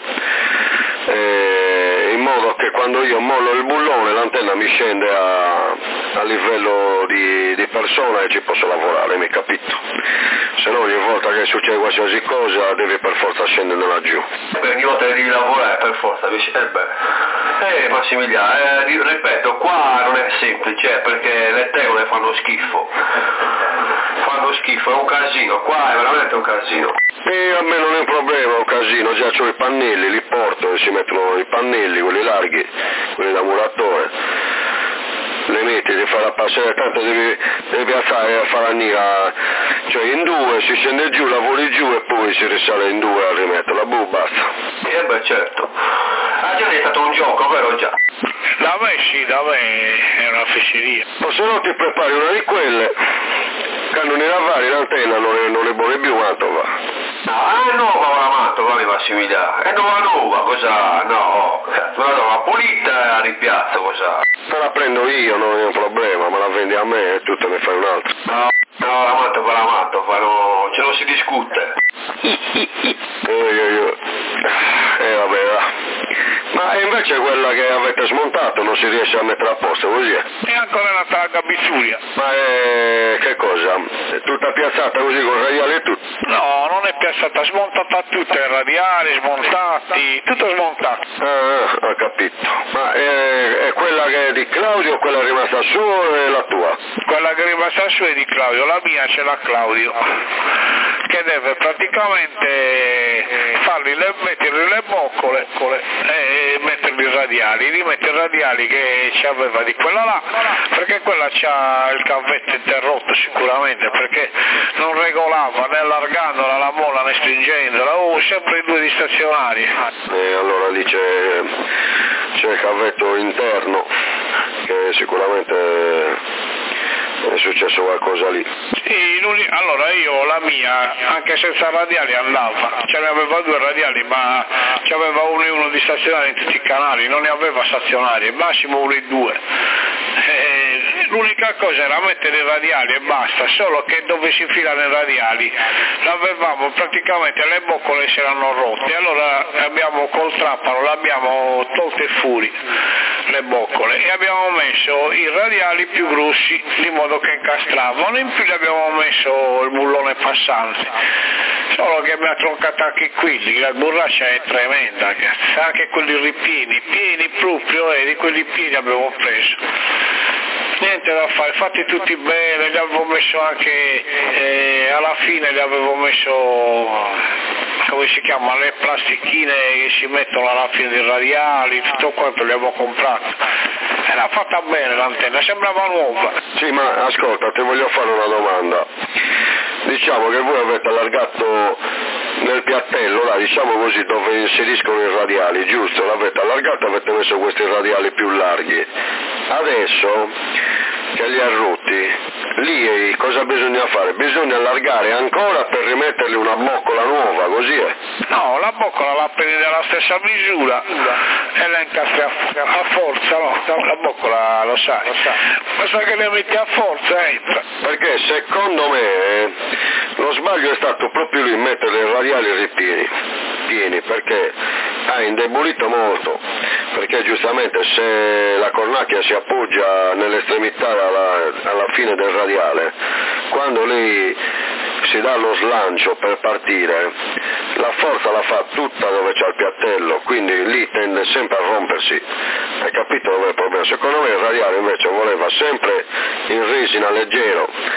in modo che quando io mollo il bullone l'antenna mi scende a livello di persona e ci posso lavorare, mi capito? Se no ogni volta che succede qualsiasi cosa devi per forza scendere laggiù. Ogni volta che devi lavorare per forza, Massimiliano, ripeto, qua non è semplice perché le tegole fanno schifo, è un casino, qua è veramente un casino. E a me non è un problema, è un casino, già c'ho i pannelli, li porto e si mettono i pannelli, quelli larghi, quelli da muratore, le metti, devi fare la passare, tanto devi alzare a fare la cioè in due, si scende giù, lavori giù e poi si risale in due a rimetterla, basta. Certo. Ah, già è stato un gioco, vero già? Da me sì, da me è una fesseria. O se no ti prepari una di quelle, quando ne lavari l'antenna non è buona più, Mantova. No, è nuova la Mantova, Massimiliano, è nuova, cosa? No, una nuova pulita a ripiazzo, cosa? Se la prendo io non è un problema, ma la vendi a me e tu te ne fai un'altra. No, la Mantova, no, ce lo si discute. Vabbè, va. Ma invece quella che avete smontato non si riesce a mettere a posto, così è? E ancora una targa bissuria. Ma che cosa? È tutta piazzata così con radiale e tutto? No, non è piazzata, smontata tutte, radiali, smontati, tutto smontato. Ho capito. Ma è quella che è di Claudio o quella è rimasta su o è la tua? Quella che è rimasta su è di Claudio, la mia ce l'ha Claudio, che deve praticamente mettergli le boccole e mettergli i radiali, rimettere i radiali che ci aveva di quella là, perché quella c'ha il cavetto interrotto sicuramente, perché non regolava né allargandola la molla né stringendola, sempre i due di stazionari. Allora lì c'è il cavetto interno, che sicuramente è successo qualcosa lì. Sì, allora io la mia, anche senza radiali andava, ce ne aveva due radiali, ma ce aveva uno e uno di stazionari in tutti i canali, non ne aveva stazionari, massimo uno e due. L'unica cosa era mettere i radiali e basta, solo che dove si infilano i radiali l'avevamo praticamente, le boccole si erano rotte, allora abbiamo col trappano, l'abbiamo tolte fuori le boccole e abbiamo messo i radiali più grossi di modo che incastravano, in più abbiamo messo il bullone passante, solo che mi ha troncato anche quelli, la borraccia è tremenda, anche quelli ripieni, pieni proprio, e di quelli pieni abbiamo preso. Niente da fare, fatti tutti bene, gli avevo messo anche, alla fine gli avevo messo, come si chiama, le plastichine che si mettono alla fine dei radiali, tutto quanto li avevo comprato. Era fatta bene l'antenna, sembrava nuova. Sì, ma ascolta, ti voglio fare una domanda. Diciamo che voi avete allargato nel piattello, là, diciamo così, dove inseriscono i radiali, giusto? L'avete allargato, avete messo questi radiali più larghi. Adesso che li ha rotti, lì cosa bisogna fare? Bisogna allargare ancora per rimettergli una boccola nuova, così è? No, la boccola la prendi della stessa misura e la incastri a forza, no? La boccola lo sai, basta che le metti a forza entra. Perché secondo me lo sbaglio è stato proprio lì mettere i radiali ripieni, perché ha indebolito molto, perché giustamente se la cornacchia si appoggia nell'estremità alla fine del radiale, quando lei si dà lo slancio per partire, la forza la fa tutta dove c'è il piattello, quindi lì tende sempre a rompersi. Hai capito dove è il problema? Secondo me il radiale invece voleva sempre in resina leggero,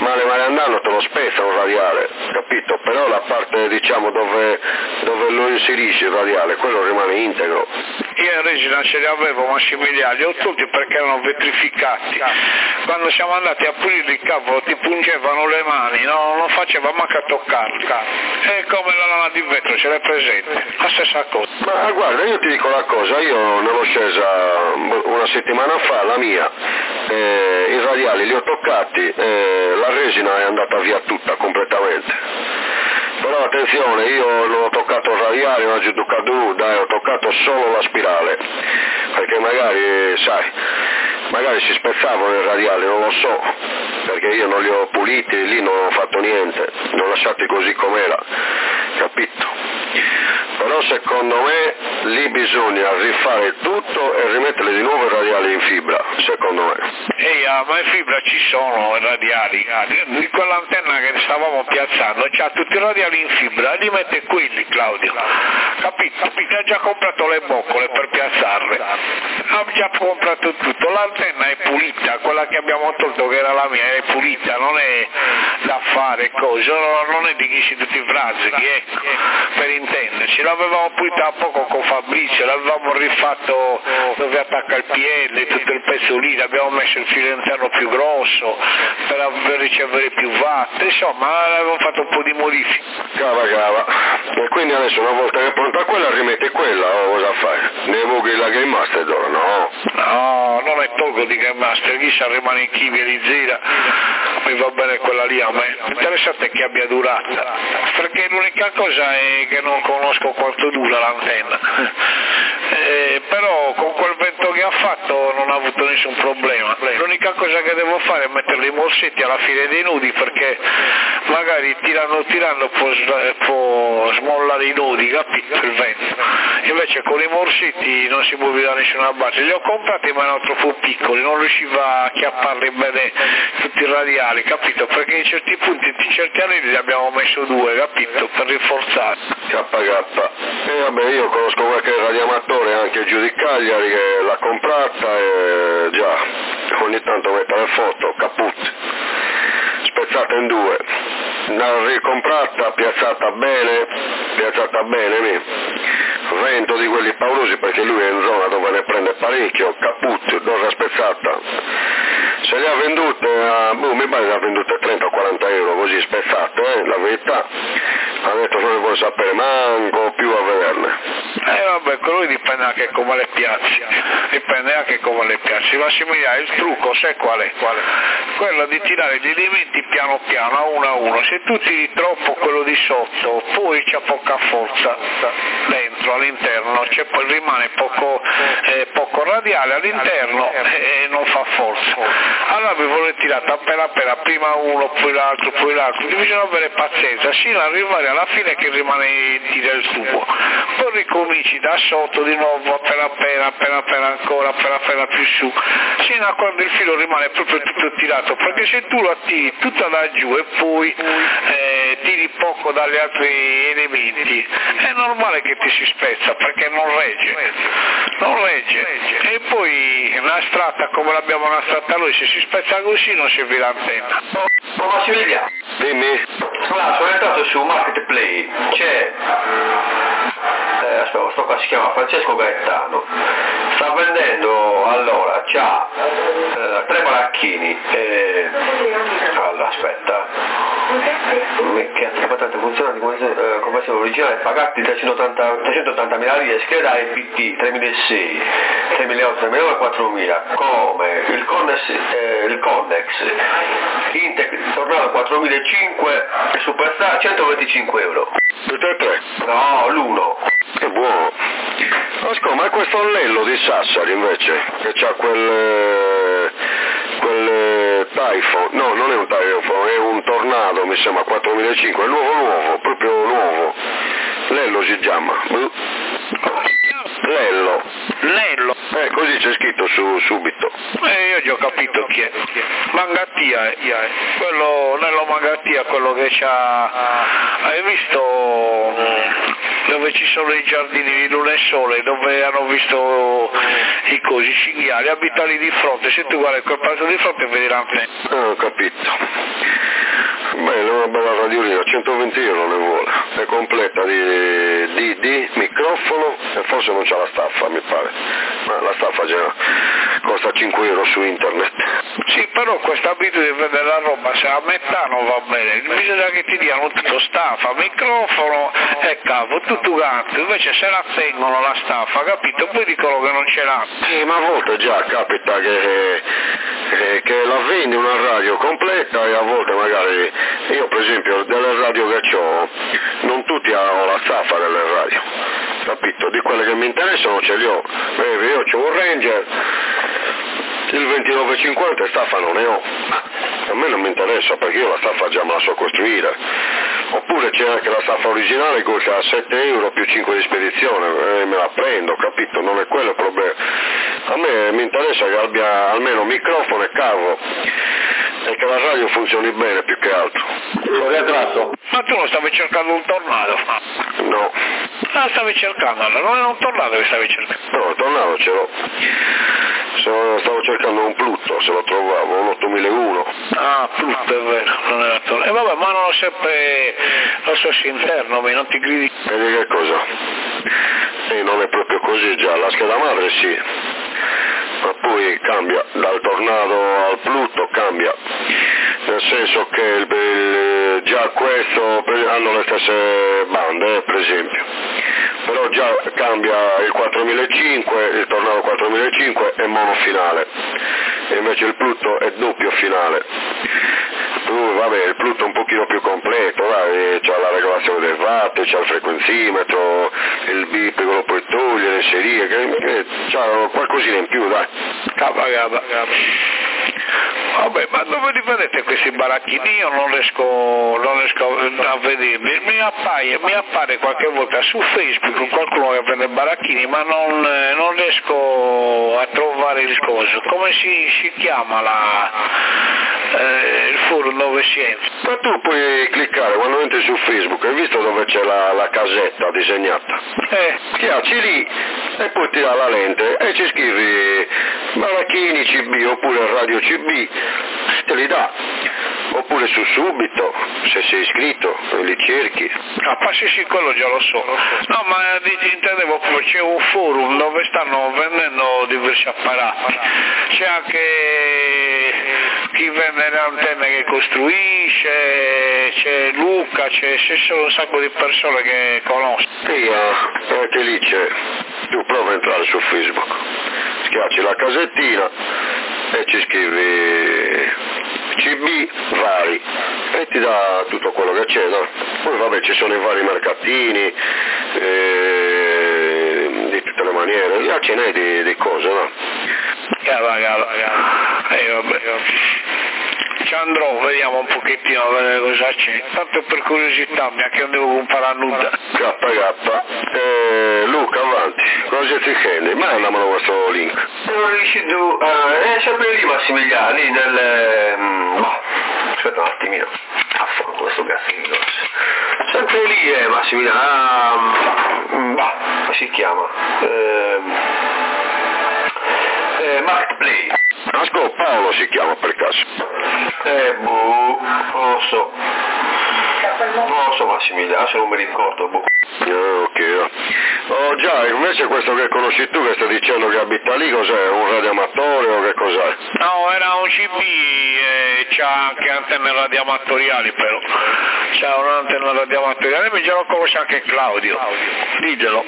male andando te lo spezza un radiale, capito? Però la parte diciamo dove lo inserisci il radiale, quello rimane integro. Io in Regina ce li avevo Massimiliano, li ho tolti perché erano vetrificati. Quando siamo andati a pulire il cavolo ti pungevano le mani, no? Non faceva manca a toccarli. È come la lana di vetro, ce l'hai presente? La stessa cosa. Ma guarda, io ti dico una cosa, io ne l'ho scesa una settimana fa, la mia, i radiali li ho toccati, la resina è andata via tutta completamente. Però attenzione, io non ho toccato il radiale, non ho toccato nulla, ho toccato solo la spirale, perché magari, sai, magari si spezzavano i radiali, non lo so, perché io non li ho puliti, lì non ho fatto niente, li ho lasciati così com'era, capito? Però secondo me lì bisogna rifare tutto e rimettere di nuovo i radiali in fibra, secondo me. Ma in fibra ci sono i radiali, di quell'antenna che stavamo piazzando c'ha tutti i radiali in fibra, li mette quelli, Claudio, capito? Ha già comprato le boccole per piazzarle, ha già comprato tutto, l'antenna è pulita, quella che abbiamo tolto che era la mia è pulita, non è da fare cose, non è di chi si tutti i fraschi, ecco, per intenderci. L'avevamo pulita poco con Fabrizio, l'avevamo rifatto dove attacca il PL, tutto il pezzo lì, l'abbiamo messo il filo interno più grosso per ricevere più watt, insomma avevamo fatto un po' di modifiche. Cava. E quindi adesso una volta che è pronta quella rimette quella, o cosa fai? Ne voghi la Game Master d'ora? No, non è tolgo di Game Master, chissà rimane in Kiwi e Zira, mi va bene quella lì a me, interessante che abbia durata, perché l'unica cosa è che non conosco quanto dura l'antenna, però con quel vento che ha fatto non ha avuto nessun problema. L'unica cosa che devo fare è metterli i morsetti alla fine dei nodi, perché magari tirando può smollare i nodi, capito, il vento, invece con i morsetti non si muove da nessuna parte. Li ho comprati ma erano troppo piccoli, non riusciva a chiapparli bene tutti i radiali, capito, perché in certi punti, in certi anelli ne abbiamo messo 2, capito, per rinforzare. KK. E vabbè, io conosco qualche radioamatore anche giù di Cagliari che l'ha comprata e già, ogni tanto mette le foto, caput, spezzata in 2, l'ha ricomprata, piazzata bene, vento di quelli paurosi, perché lui è in zona dove ne prende parecchio, caput, dorra spezzata. Se le ha vendute, mi pare le ha vendute 30 o 40 euro così spezzate, la verità. Ha detto non ne vuole sapere manco più a vederle. Vabbè, quello dipende anche come le piazzi, Massimiliano, il trucco sai qual è? Quello di tirare gli elementi piano piano, a uno, se tu tiri troppo quello di sotto, poi c'è poca forza dentro, all'interno, rimane poco radiale all'interno e non fa forza. Allora vi volete tirare appena prima uno, poi l'altro, bisogna avere pazienza, sino ad arrivare alla fine che rimane in tira il tubo, poi ricominci da sotto di nuovo, appena ancora, appena più su, sino a quando il filo rimane proprio tutto tirato, perché se tu lo tiri tutta da giù e poi tiri poco dagli altri elementi, è normale che ti si spezza, perché non regge, e poi nastrata come l'abbiamo nastrata noi, se si spezza così non serve l'antenna. Massimiliano, Dimmi. guarda, sono entrato su Marketplace, c'è sto qua si chiama Francesco Gaetano, sta vendendo, allora c'ha 3 baracchini allora aspetta, che patente funziona di conversione originale, pagati 380.000 lire, scheda EPT 3006, 3008, 3009 e 4000, come il Connex Intec tornato 4005 e Superstar 125 euro. Tutte e 3? No, l'uno. Che buono. Ascolta, ma questo Lello di Sassari invece, che c'ha quel Typhoon, no, non è un Typhoon, è un Tornado, mi sembra 4005, è nuovo, proprio nuovo. Lello si chiama. Lello. Così c'è scritto subito. Io già ho capito chi è. Mangattia è. Quello, Nello Mangattia, quello che c'ha. Hai visto dove ci sono i giardini di Luna e Sole, dove hanno visto i cinghiali, abita lì di fronte, se tu guardi quel palazzo di fronte vedi l'antenna. Ho capito. Beh, una bella radiolina, 120 euro ne vuole, è completa di microfono e forse non c'ha la staffa, mi pare, ma la staffa già costa 5 euro su internet. Sì, però questa abitudine di vedere la roba, se a metà non va bene, bisogna che ti diano tutto staffa, microfono e cavo, tutto quanto, invece se la tengono la staffa, capito? Poi dicono che non ce l'ha. Sì, ma a volte già capita che la vendi una radio completa e a volte magari, io per esempio delle radio che ho, non tutti hanno la staffa delle radio, capito? Di quelle che mi interessano ce li ho, io ho un Ranger, il 2950 staffa non ne ho, a me non mi interessa perché io la staffa già me la so costruire, oppure c'è anche la staffa originale che costa 7 euro più 5 di spedizione, me la prendo, capito? Non è quello il problema, a me mi interessa che abbia almeno microfono e cavo e che la radio funzioni bene più che altro. Ma tu non stavi cercando un tornado? No. Ah, stavi cercando, allora non è un tornado che stavi cercando? No, il tornado ce l'ho. Stavo cercando un Pluto, se lo trovavo, un 8001. Ah, Pluto, è vero, non era tornado. E vabbè, ma non ho sempre lo stesso interno, non ti gridi. E di che cosa? Non è proprio così già, la scheda madre sì. Ma poi cambia, dal tornado al Pluto cambia, nel senso che già questo hanno le stesse bande, per esempio, però già cambia il 4005, il tornado 4005 è monofinale, e invece il Pluto è doppio finale. Vabbè, il Pluto è un pochino più completo, c'ha la regolazione del watt, c'ha il frequenzimetro, il bip che lo puoi togliere, inserire, c'ha qualcosina in più, dai. Vabbè, ma dove li vedete questi baracchini? Io non riesco a vederli, mi appare qualche volta su Facebook qualcuno che vende baracchini, ma non riesco a trovare il coso. Come si chiama il forum dove si entra? Ma tu puoi cliccare quando entri su Facebook, hai visto dove c'è la casetta disegnata? Schiacci lì e poi ti dà la lente e ci scrivi baracchini CB oppure radio CB, te li dà, oppure su Subito, se sei iscritto, li cerchi. Ah, sì, quello già lo so. No, ma intendevo che c'è un forum dove stanno vendendo diversi apparati, c'è anche chi vende le antenne che costruisce, c'è Luca, c'è un sacco di persone che conosco. Sì, anche lì c'è, tu prova a entrare su Facebook, schiacci la casettina e ci scrivi CB vari e ti dà tutto quello che c'è, no? Poi vabbè ci sono i vari mercatini di tutte le maniere, là ce n'è di cose, no? Vabbè. Ci andrò, vediamo un pochettino a vedere cosa c'è, tanto per curiosità, che non devo comprare nulla. Luca, avanti, cosa ti chiedi? Mandamelo questo link. Non riesci tu, è sempre lì Massimiliano, lì nel... aspetta un attimino, questo cazzino. Sempre lì Massimiliano, come si chiama? Marketplace. Ascolta, Paolo si chiama per caso. Non lo so. Non lo so Massimiliano, se non mi ricordo. Ok. Oh già, invece questo che conosci tu che stai dicendo che abita lì, cos'è? Un radioamatore o che cos'è? No, era un CB e c'ha anche antenne radioamatoriali però. C'ha un'antenna radioamatoriale, mi già lo conosce anche Claudio. Diglielo.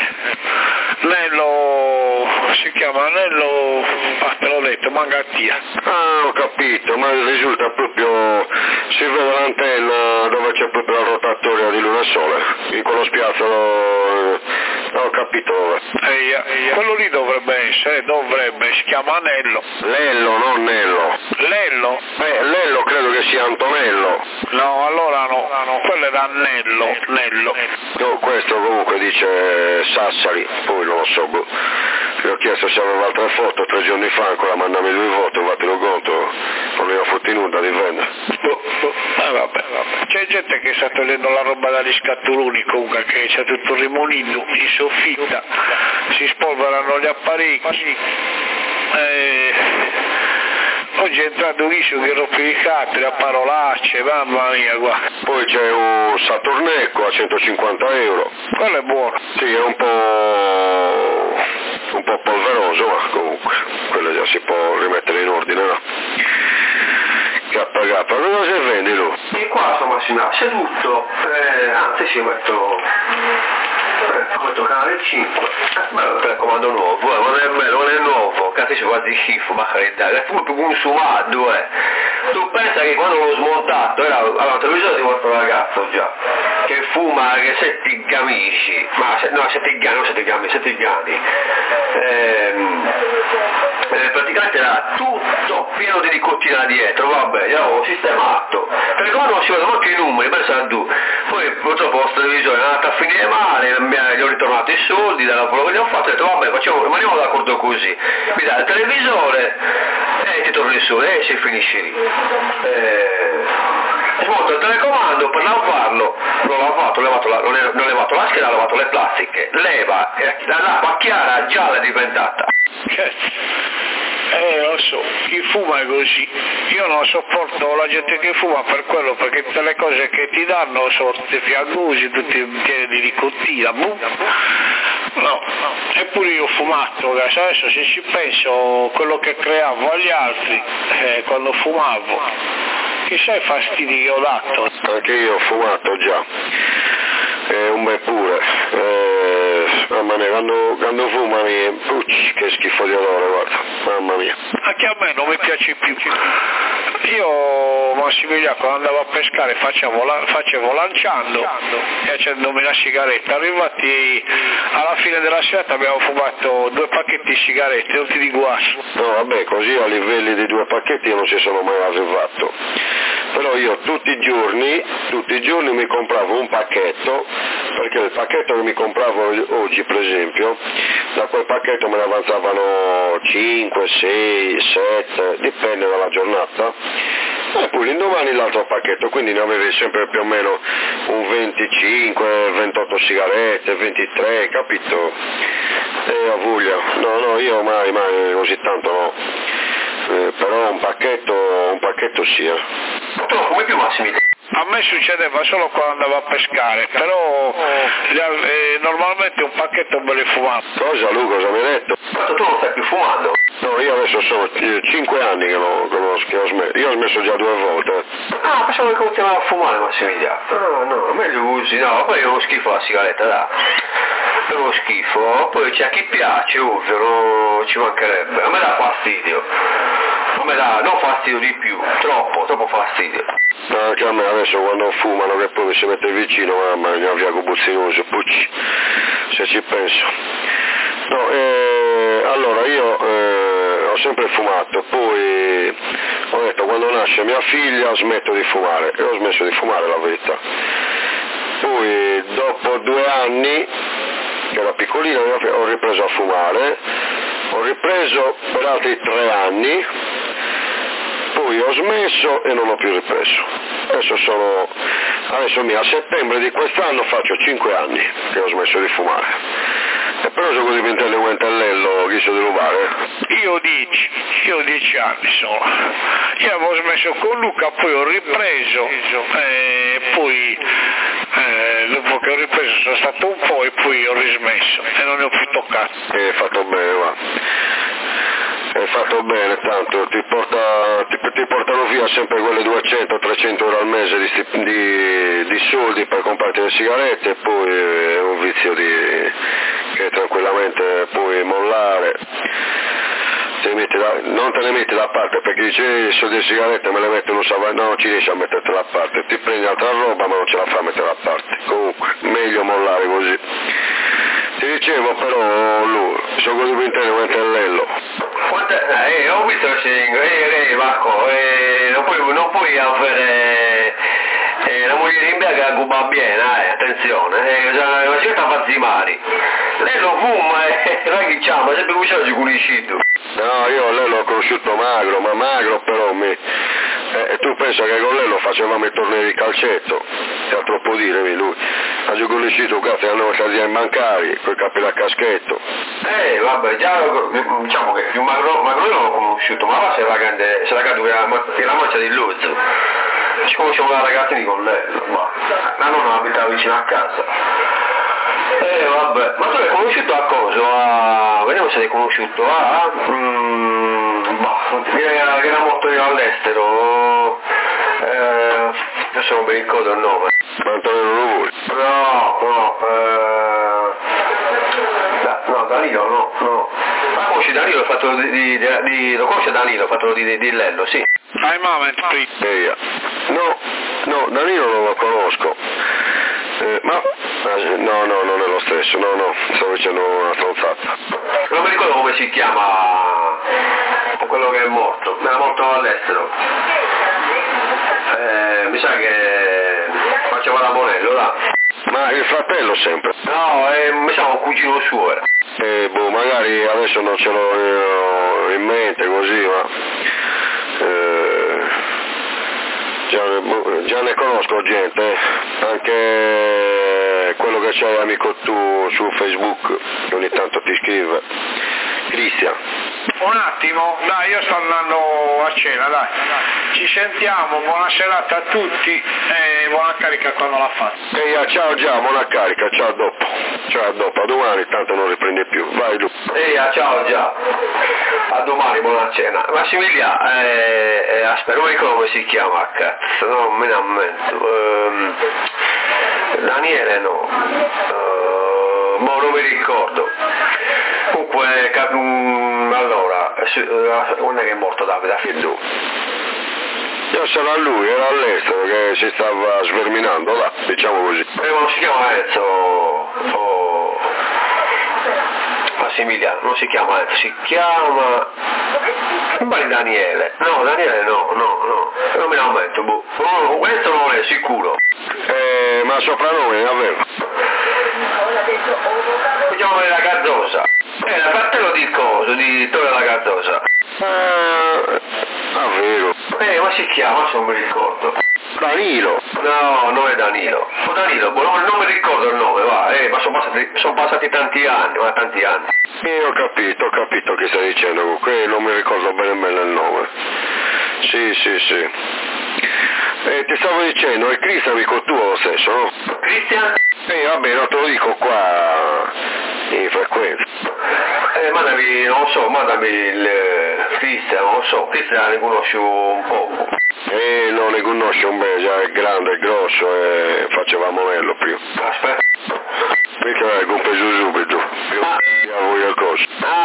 Nello, si chiama Nello, te l'ho detto, Mangattia. Ah, ho capito, ma risulta proprio, si vede l'antenna dove c'è proprio la rotatoria di Luna Sole, in quello spiazzolo, ho capito dove. Quello lì dovrebbe essere, si chiama Anello. Lello, non Nello. Lello? Lello credo che sia Antonello. No, allora no, quello era Nello. No, questo comunque dice Sassari, poi non lo so, gli ho chiesto se aveva altre foto 3 giorni fa, ancora mandami 2 foto, vattelo conto, non ne ho fotti nulla di vendere. Vabbè. C'è gente che sta togliendo la roba dagli scatoloni comunque, che c'è tutto il rimonino in soffitta, si spolverano gli apparecchi. Oggi è entrato Ghiscio che rompe i catteri a parolacce, mamma mia qua. Poi c'è un Saturnecco a 150 euro. Quello è buono. Sì, è un po' polveroso, ma comunque quello già si può rimettere in ordine, no? Che ha pagato. Ma cosa si vende tu? E qua sto Massimo, c'è tutto, anzi ci metto canale 5, bello telecomando nuovo, ma non è bello, non è nuovo, cazzo ci fa di schifo, ma carità, è tutto consumato, Tu pensa che quando l'ho smontato era un televisore di questo ragazzo già, che fuma che 7 gamici, no 7 gani, praticamente era tutto pieno di nicotina dietro, vabbè, io l'avevo sistemato, perché quando non si vedono anche i numeri, pensa tu, poi purtroppo questo televisore è andato a finire male, gli ho ritornato i soldi dalla prova che ho fatto, ho detto vabbè rimaniamo d'accordo così, mi dà il televisore e ti torno i soldi e si finisce lì. Smonto il telecomando per lavarlo, l'ho lavato, non ho levato la scheda, ho lavato le plastiche, leva, l'acqua chiara gialla è diventata. Lo so, chi fuma è così. Io non sopporto la gente che fuma per quello, perché tutte le cose che ti danno sono tutte fiaggose, tutte piene di nicotina. No, eppure io ho fumato, adesso se ci penso, quello che creavo agli altri quando fumavo, chissà i fastidi che ho dato. Anche io ho fumato già, un bel pure. Mamma mia, quando fumano, pucci, che schifo di odore, guarda, mamma mia. Anche a me non mi piace più. Io, Massimiliano, quando andavo a pescare facevo lanciando e accendendomi la sigaretta. Arrivati alla fine della serata abbiamo fumato 2 pacchetti di sigarette, tutti di guasto. No, vabbè, così a livelli di 2 pacchetti io non ci sono mai arrivato. Però io tutti i giorni mi compravo un pacchetto, perché il pacchetto che mi compravo oggi, per esempio, da quel pacchetto me ne avanzavano 5, 6, 7, dipende dalla giornata, e poi l'indomani l'altro pacchetto, quindi ne avevi sempre più o meno un 25, 28 sigarette, 23, capito? E a voglia, no, io mai così tanto no, però un pacchetto sì. Tu non fumi più, Massimiliano? A me succedeva solo quando andavo a pescare, però normalmente un pacchetto me li fumavo. Cosa Luca, cosa mi hai detto? Tu non stai più fumando? No, io adesso sono 5 anni che ho smesso, io ho smesso già 2 volte. Ah, pensavo che continuavo a fumare, Massimiliano. No, meglio così, no, poi ho schifo la sigaretta, dai. Ho schifo, poi c'è a chi piace, ovvio, no, ci mancherebbe, a me dà fastidio. Non fastidio di più, troppo fastidio. Anche a me adesso quando fumano che poi mi si mette vicino, mamma mia, via con buzzinoso, pucci, se ci penso. No, allora io ho sempre fumato, poi ho detto quando nasce mia figlia smetto di fumare, e ho smesso di fumare, la verità. Poi dopo 2 anni, che era piccolina, ho ripreso a fumare, ho ripreso per altri 3 anni, poi ho smesso e non ho più ripreso. Adesso a settembre di quest'anno faccio 5 anni che ho smesso di fumare. E però sono così ventellello Ghiscio di rubare. Io 10 anni sono. Io avevo smesso con Luca, poi ho ripreso, e poi dopo che ho ripreso sono stato un po' e poi ho rismesso e non ne ho più toccato. Hai fatto bene, va. Hai fatto bene, tanto ti portano via sempre quelle 200-300 euro al mese di soldi per comprarti le sigarette, e poi è un vizio che tranquillamente puoi mollare. Non te ne metti da parte, perché dici i soldi di sigarette me le metto in un salvadanaio, non ci riesci a metterti da parte, ti prendi altra roba ma non ce la fa a mettere da parte. Comunque meglio mollare così. Ti dicevo però lui, sono così ventellello. Ho visto che Marco, non puoi avere la moglie in bianca che guba bene, attenzione, una certa fazzimari. Lei lo fuma e non è che c'ha, ma sempre cucinato di culicito. No, io lei l'ho conosciuto magro però tu pensa che con lei lo facevamo i tornei di calcetto, era troppo dire lui. ha conosciuto cazzo che hanno casa in bancari, quel capo da caschetto. Vabbè, già diciamo che più magro io non l'ho conosciuto, ma là c'era la mancia di Luzzo. Ci conosciamo da ragazzini con lei, ma non abitava vicino a casa. Vabbè, ma tu l'hai conosciuto a cosa? Vediamo se l'hai conosciuto che era morto io all'estero. Adesso non mi ricordo il nome. Antonio Rovoli? No, Danilo no. Ma conosci Danilo, lo conosce Danilo, fatto di Lello, sì. Hai moment, please. No, Danilo non lo conosco. No, non è lo stesso, no, stavo dicendo una stronzata. Non mi ricordo come si chiama quello che è morto, era morto all'estero. Mi sa che faceva la Bonello là. Ma il fratello sempre? No, mi sa un cugino suo era. Magari adesso non ce l'ho in mente così, ma già ne conosco gente, anche quello che c'hai amico tu su Facebook, che ogni tanto ti scrive, Cristian. Un attimo, dai, io sto andando a cena, dai. Ci sentiamo, buona serata a tutti e buona carica quando la fate. Ciao Già, buona carica, ciao a dopo, a domani, tanto non riprendi più, vai Lu. Ciao Già, a domani, buona cena. Massimiliano, aspetta, non ricordo come si chiama, cazzo, no, me ne ammento. Daniele no, non mi ricordo. Comunque, allora, quando è che è morto Davide? A Fiddu? Io sarà lui, era all'estero che si stava sverminando là, diciamo così. Non si chiama Enzo Massimiliano, non si chiama Enzo, si chiama Daniele. No, Daniele no, non me ne aumento, questo non è sicuro. Ma soprannome, davvero? Si chiama la Gazzosa. Era fratello di coso, di Torre la Gazzosa. Vero. Ma si chiama, se non mi ricordo. Danilo. No, non è Danilo. Non mi ricordo il nome, ma sono passati tanti anni. Ho capito che stai dicendo, comunque non mi ricordo bene il nome. Sì. Ti stavo dicendo, è Cristian amico tuo lo stesso, no? Cristian? Vabbè, no, te lo dico qua in frequenza. Mandami il Cristian, non lo so, Cristian ne conosco un poco. Non ne conosco un bel, già è grande, è grosso e facevamo mello prima. Aspetta. Perché con peso subito. Io cosa.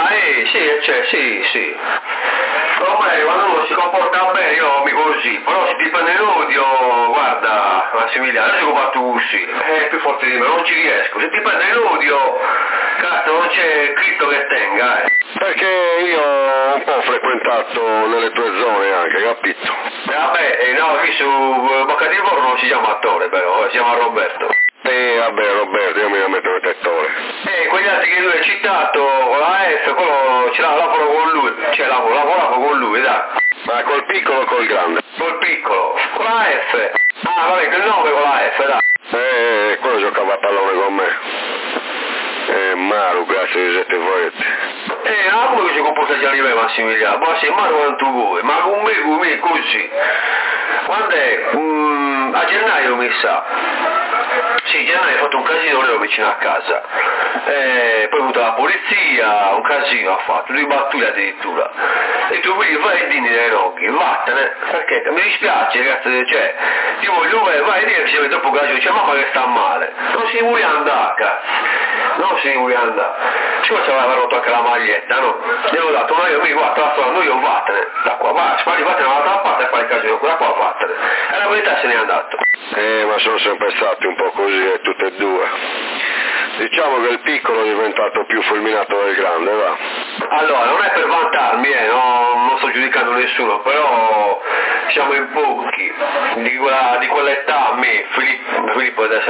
Sì. Ormai quando uno si comporta bene io mi così, però se ti prende l'odio, guarda Massimiliano, adesso ho fatto così, è più forte di me, non ci riesco, se ti prende l'odio, cazzo non c'è Cristo che tenga, Perché io ho un po' frequentato nelle tue zone anche, capito? No, qui su Bocca di Borro non si chiama attore però, si chiama Roberto. Roberto, io mi la metto nel tettore. Quegli altri che lui hai citato, con la F, quello lavoro con lui, lavoravo con lui, dai. Ma col piccolo o col grande? Col piccolo, con la F. Vabbè, il nome con la F, dai. Quello giocava a pallone con me. Maru, grazie di 7 volte. Come si comporta già di me Massimiliano? Ma sei Maru quanto vuoi, ma con me così. Quando è? A gennaio mi sa. Sì, gennaio ho fatto un casino ero vicino a casa. Poi è venuta la polizia, un casino ha fatto, lui battute addirittura. E tu quindi vai e dini dai nocchi, vattene, perché mi dispiace ragazzi, cioè, ti voglio bene, vai e dire che ci avete troppo casino, c'è mamma che sta male, non si vuole andare, cazzo, non si vuole andare. Siccome ci aveva rotto anche la maglietta, no? Gli ho dato, ma io mi guarda, io vattene, da qua, vai, vattene dall'altra parte e fai il casino, da qua vattene. E la verità se n'è andato. Ma sono sempre stati un po' così, tutte e due. Diciamo che il piccolo è diventato più fulminato del grande, va? Allora, non è per vantarmi, non sto giudicando nessuno, però siamo in pochi di quell'età, a me, Filippo è del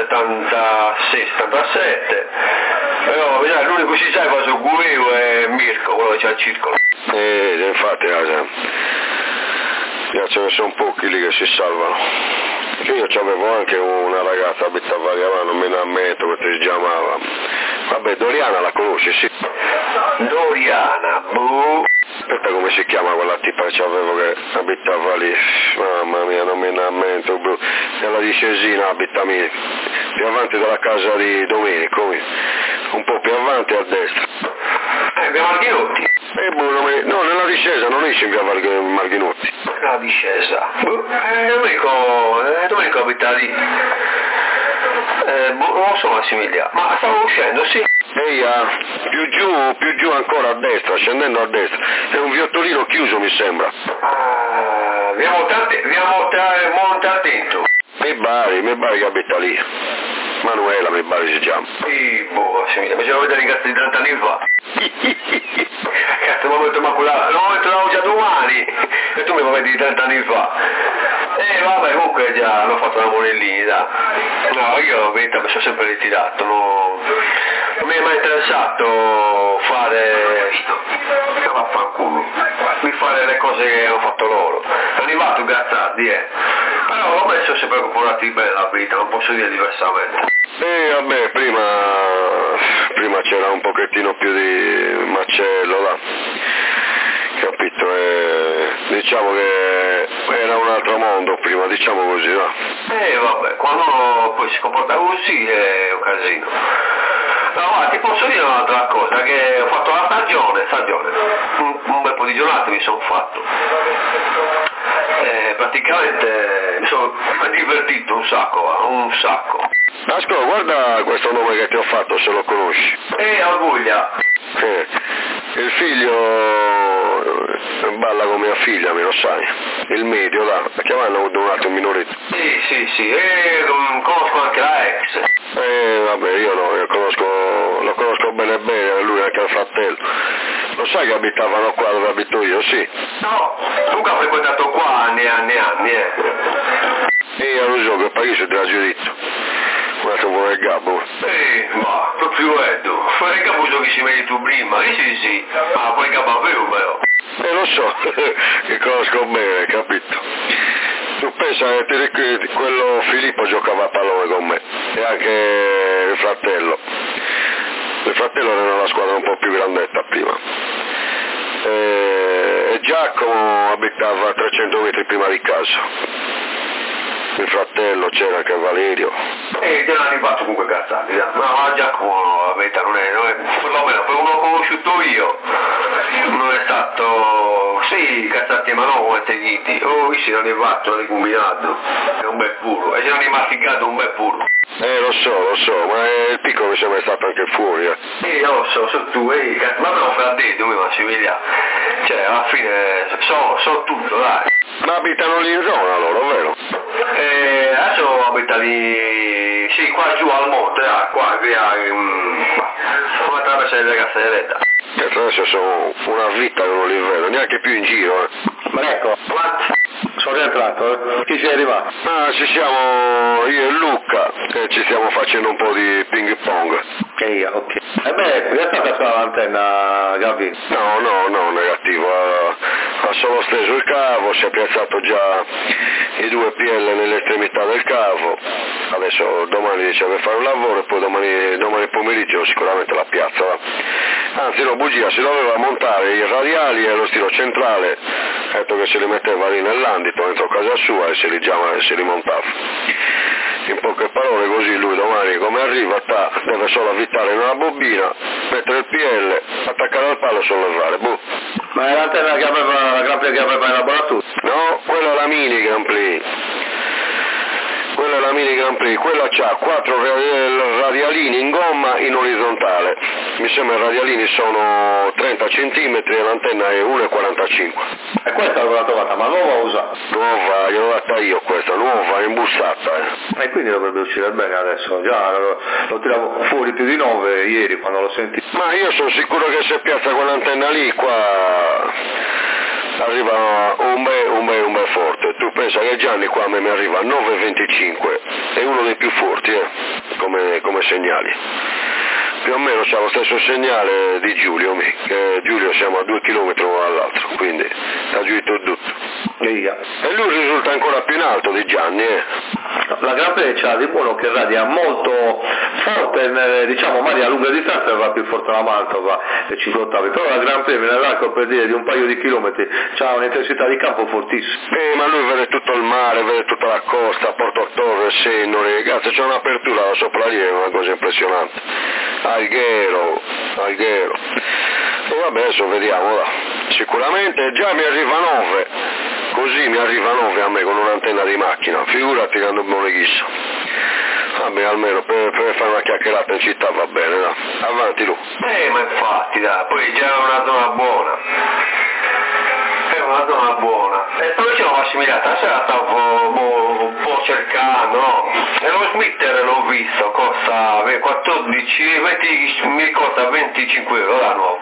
76-77, però l'unico che si sa cosa su Gueo è Mirko, quello che c'è al circolo. Infatti, ce ne sono pochi lì che si salvano. Io c'avevo anche una ragazza abitava a Variavano, non me ne ammetto che si chiamava. Vabbè, Doriana la conosci, sì? Doriana, boh. Aspetta, come si chiama quella tipa che c'avevo che abitava lì? Mamma mia, non me ne ammento, boh. Nella Discesina abitami più avanti dalla casa di Domenico, un po' più avanti a destra. Via Marghinotti? No, nella discesa, non esci in via Marghinotti. La discesa. Domenico abita lì. Non lo so Massimiliano, ma stavo uscendo, sì. Più giù ancora a destra, scendendo a destra. È un viottolino chiuso, mi sembra. Via Monte Attento. Mi pare che abita lì. Manuela, mi pare si chiama. Sì, boh, Massimiliano, mi faceva vedere i cazzo di 30 anni fa. Cazzo, mi ha detto, ma quella, l'ho detto già domani, e tu mi vedi di 30 anni fa. Vabbè, comunque già l'ho fatto una monellina. No, io mi sono sempre ritirato, non mi è mai interessato fare le cose che hanno fatto loro. È arrivato Gazzardi, però a me sono sempre comportati bene la vita, non posso dire diversamente. Vabbè, prima c'era un pochettino più di macello là, capito? Diciamo che era un altro mondo prima, diciamo così, no? Vabbè, quando poi si comporta così è un casino. No, guarda, ti posso dire un'altra cosa, che ho fatto la stagione, un bel po' di giornate mi sono fatto. Praticamente mi sono divertito un sacco. Ascolta, guarda questo nome che ti ho fatto, se lo conosci. Arguglia. Il figlio balla con mia figlia, me lo sai. Il medio là, perché hanno donato un minoretto. Sì, conosco anche la ex. Vabbè, io no, lo conosco bene, lui anche il fratello. Lo sai che abitavano qua dove abito io, sì? No, comunque ha frequentato qua anni. Io non so che paese te l'ha giudito. Questo vuole il gabbo. Ma proprio Edo, fare il gabbo che si vedi tu prima, sì, ma poi il gabbo avevo però. Lo so, che conosco bene, capito? Tu pensa che quello Filippo giocava a pallone con me, e anche il fratello. Il fratello era una squadra un po' più grandetta prima. E Giacomo abitava a 300 metri prima di casa. Il fratello c'era anche Valerio. Te l'hanno arrivato comunque Cazzati, no, Giacomo abita non è, perlomeno per uno che ho conosciuto io, non è stato, sì, Cazzati, ma non come Teghiti, si è arrivato al combinato, è un bel puro, e si è rimasticato un bel puro. Lo so, ma il piccolo mi sembra stato anche fuori, lo so tu, ma non fa detto, mi Massimiliano, cioè alla fine so tutto, dai. Ma abitano lì in zona loro, vero? Adesso abita lì, sì, qua giù al monte, qua via, come attraverso le Castelletta. Adesso sono una vita che non li vedo, neanche più in giro, Ma ecco, sono rientrato, chi sei arrivato? Ci siamo io e Luca, e ci stiamo facendo un po' di ping pong. Ok. È stata sulla l'antenna, Gavi? No, negativo, ha solo steso il cavo, si è piazzato già i 2 PL nell'estremità del cavo, adesso domani dice che fare un lavoro e poi domani pomeriggio sicuramente la piazza. Anzi no, bugia, si doveva montare i radiali e lo stilo centrale, ha detto che se li metteva lì nell'andito dentro casa sua e si rimontava. In poche parole così lui domani come arriva deve solo avvitare nella bobina, mettere il PL, attaccare al palo e sollevare, Ma è l'antenna che aveva, la Grand Prix che aveva in laboratorio? No, quella è la mini Grand Prix. Quella c'ha 4 radialini in gomma in orizzontale. Mi sembra i radialini sono 30 cm e l'antenna è 1,45. E questa l'ho trovata, ma nuova o usata? Nuova, gliel'ho data io questa, nuova, imbussata. E quindi dovrebbe uscire bene adesso, già lo tiravo fuori più di 9 ieri quando l'ho sentito. Ma io sono sicuro che se piazza quell'antenna lì qua arriva un bel forte. Tu pensa che Gianni qua a me mi arriva a 9,25, è uno dei più forti come segnali. Più o meno c'ha lo stesso segnale di Giulio, che Giulio siamo a 2 km uno dall'altro, quindi ha giuito tutto. E lui risulta ancora più in alto di Gianni, La Gran Premio c'ha di buono che radia molto forte, diciamo magari a lunga distanza va più forte la Mantova e 5 ottavi, però la Gran Premio nell'arco per dire di un paio di chilometri c'ha un'intensità di campo fortissima. Ma lui vede tutto il mare, vede tutta la costa, Porto Torre, Sennori, ragazzi c'è un'apertura da sopra lì, è una cosa impressionante. Alghero. E vabbè, adesso vediamo, là. Sicuramente già mi arriva 9, così mi arriva 9 a me con un'antenna di macchina, figurati che non buone chissà. Vabbè, almeno per fare una chiacchierata in città va bene, dai. Avanti Lu. Ma infatti, dai, poi già è una zona buona. E poi c'è una Massimiliano, sera stavo un po' cercando, no? E lo Smitter l'ho visto, costa 14, mi costa 25 euro da nuovo.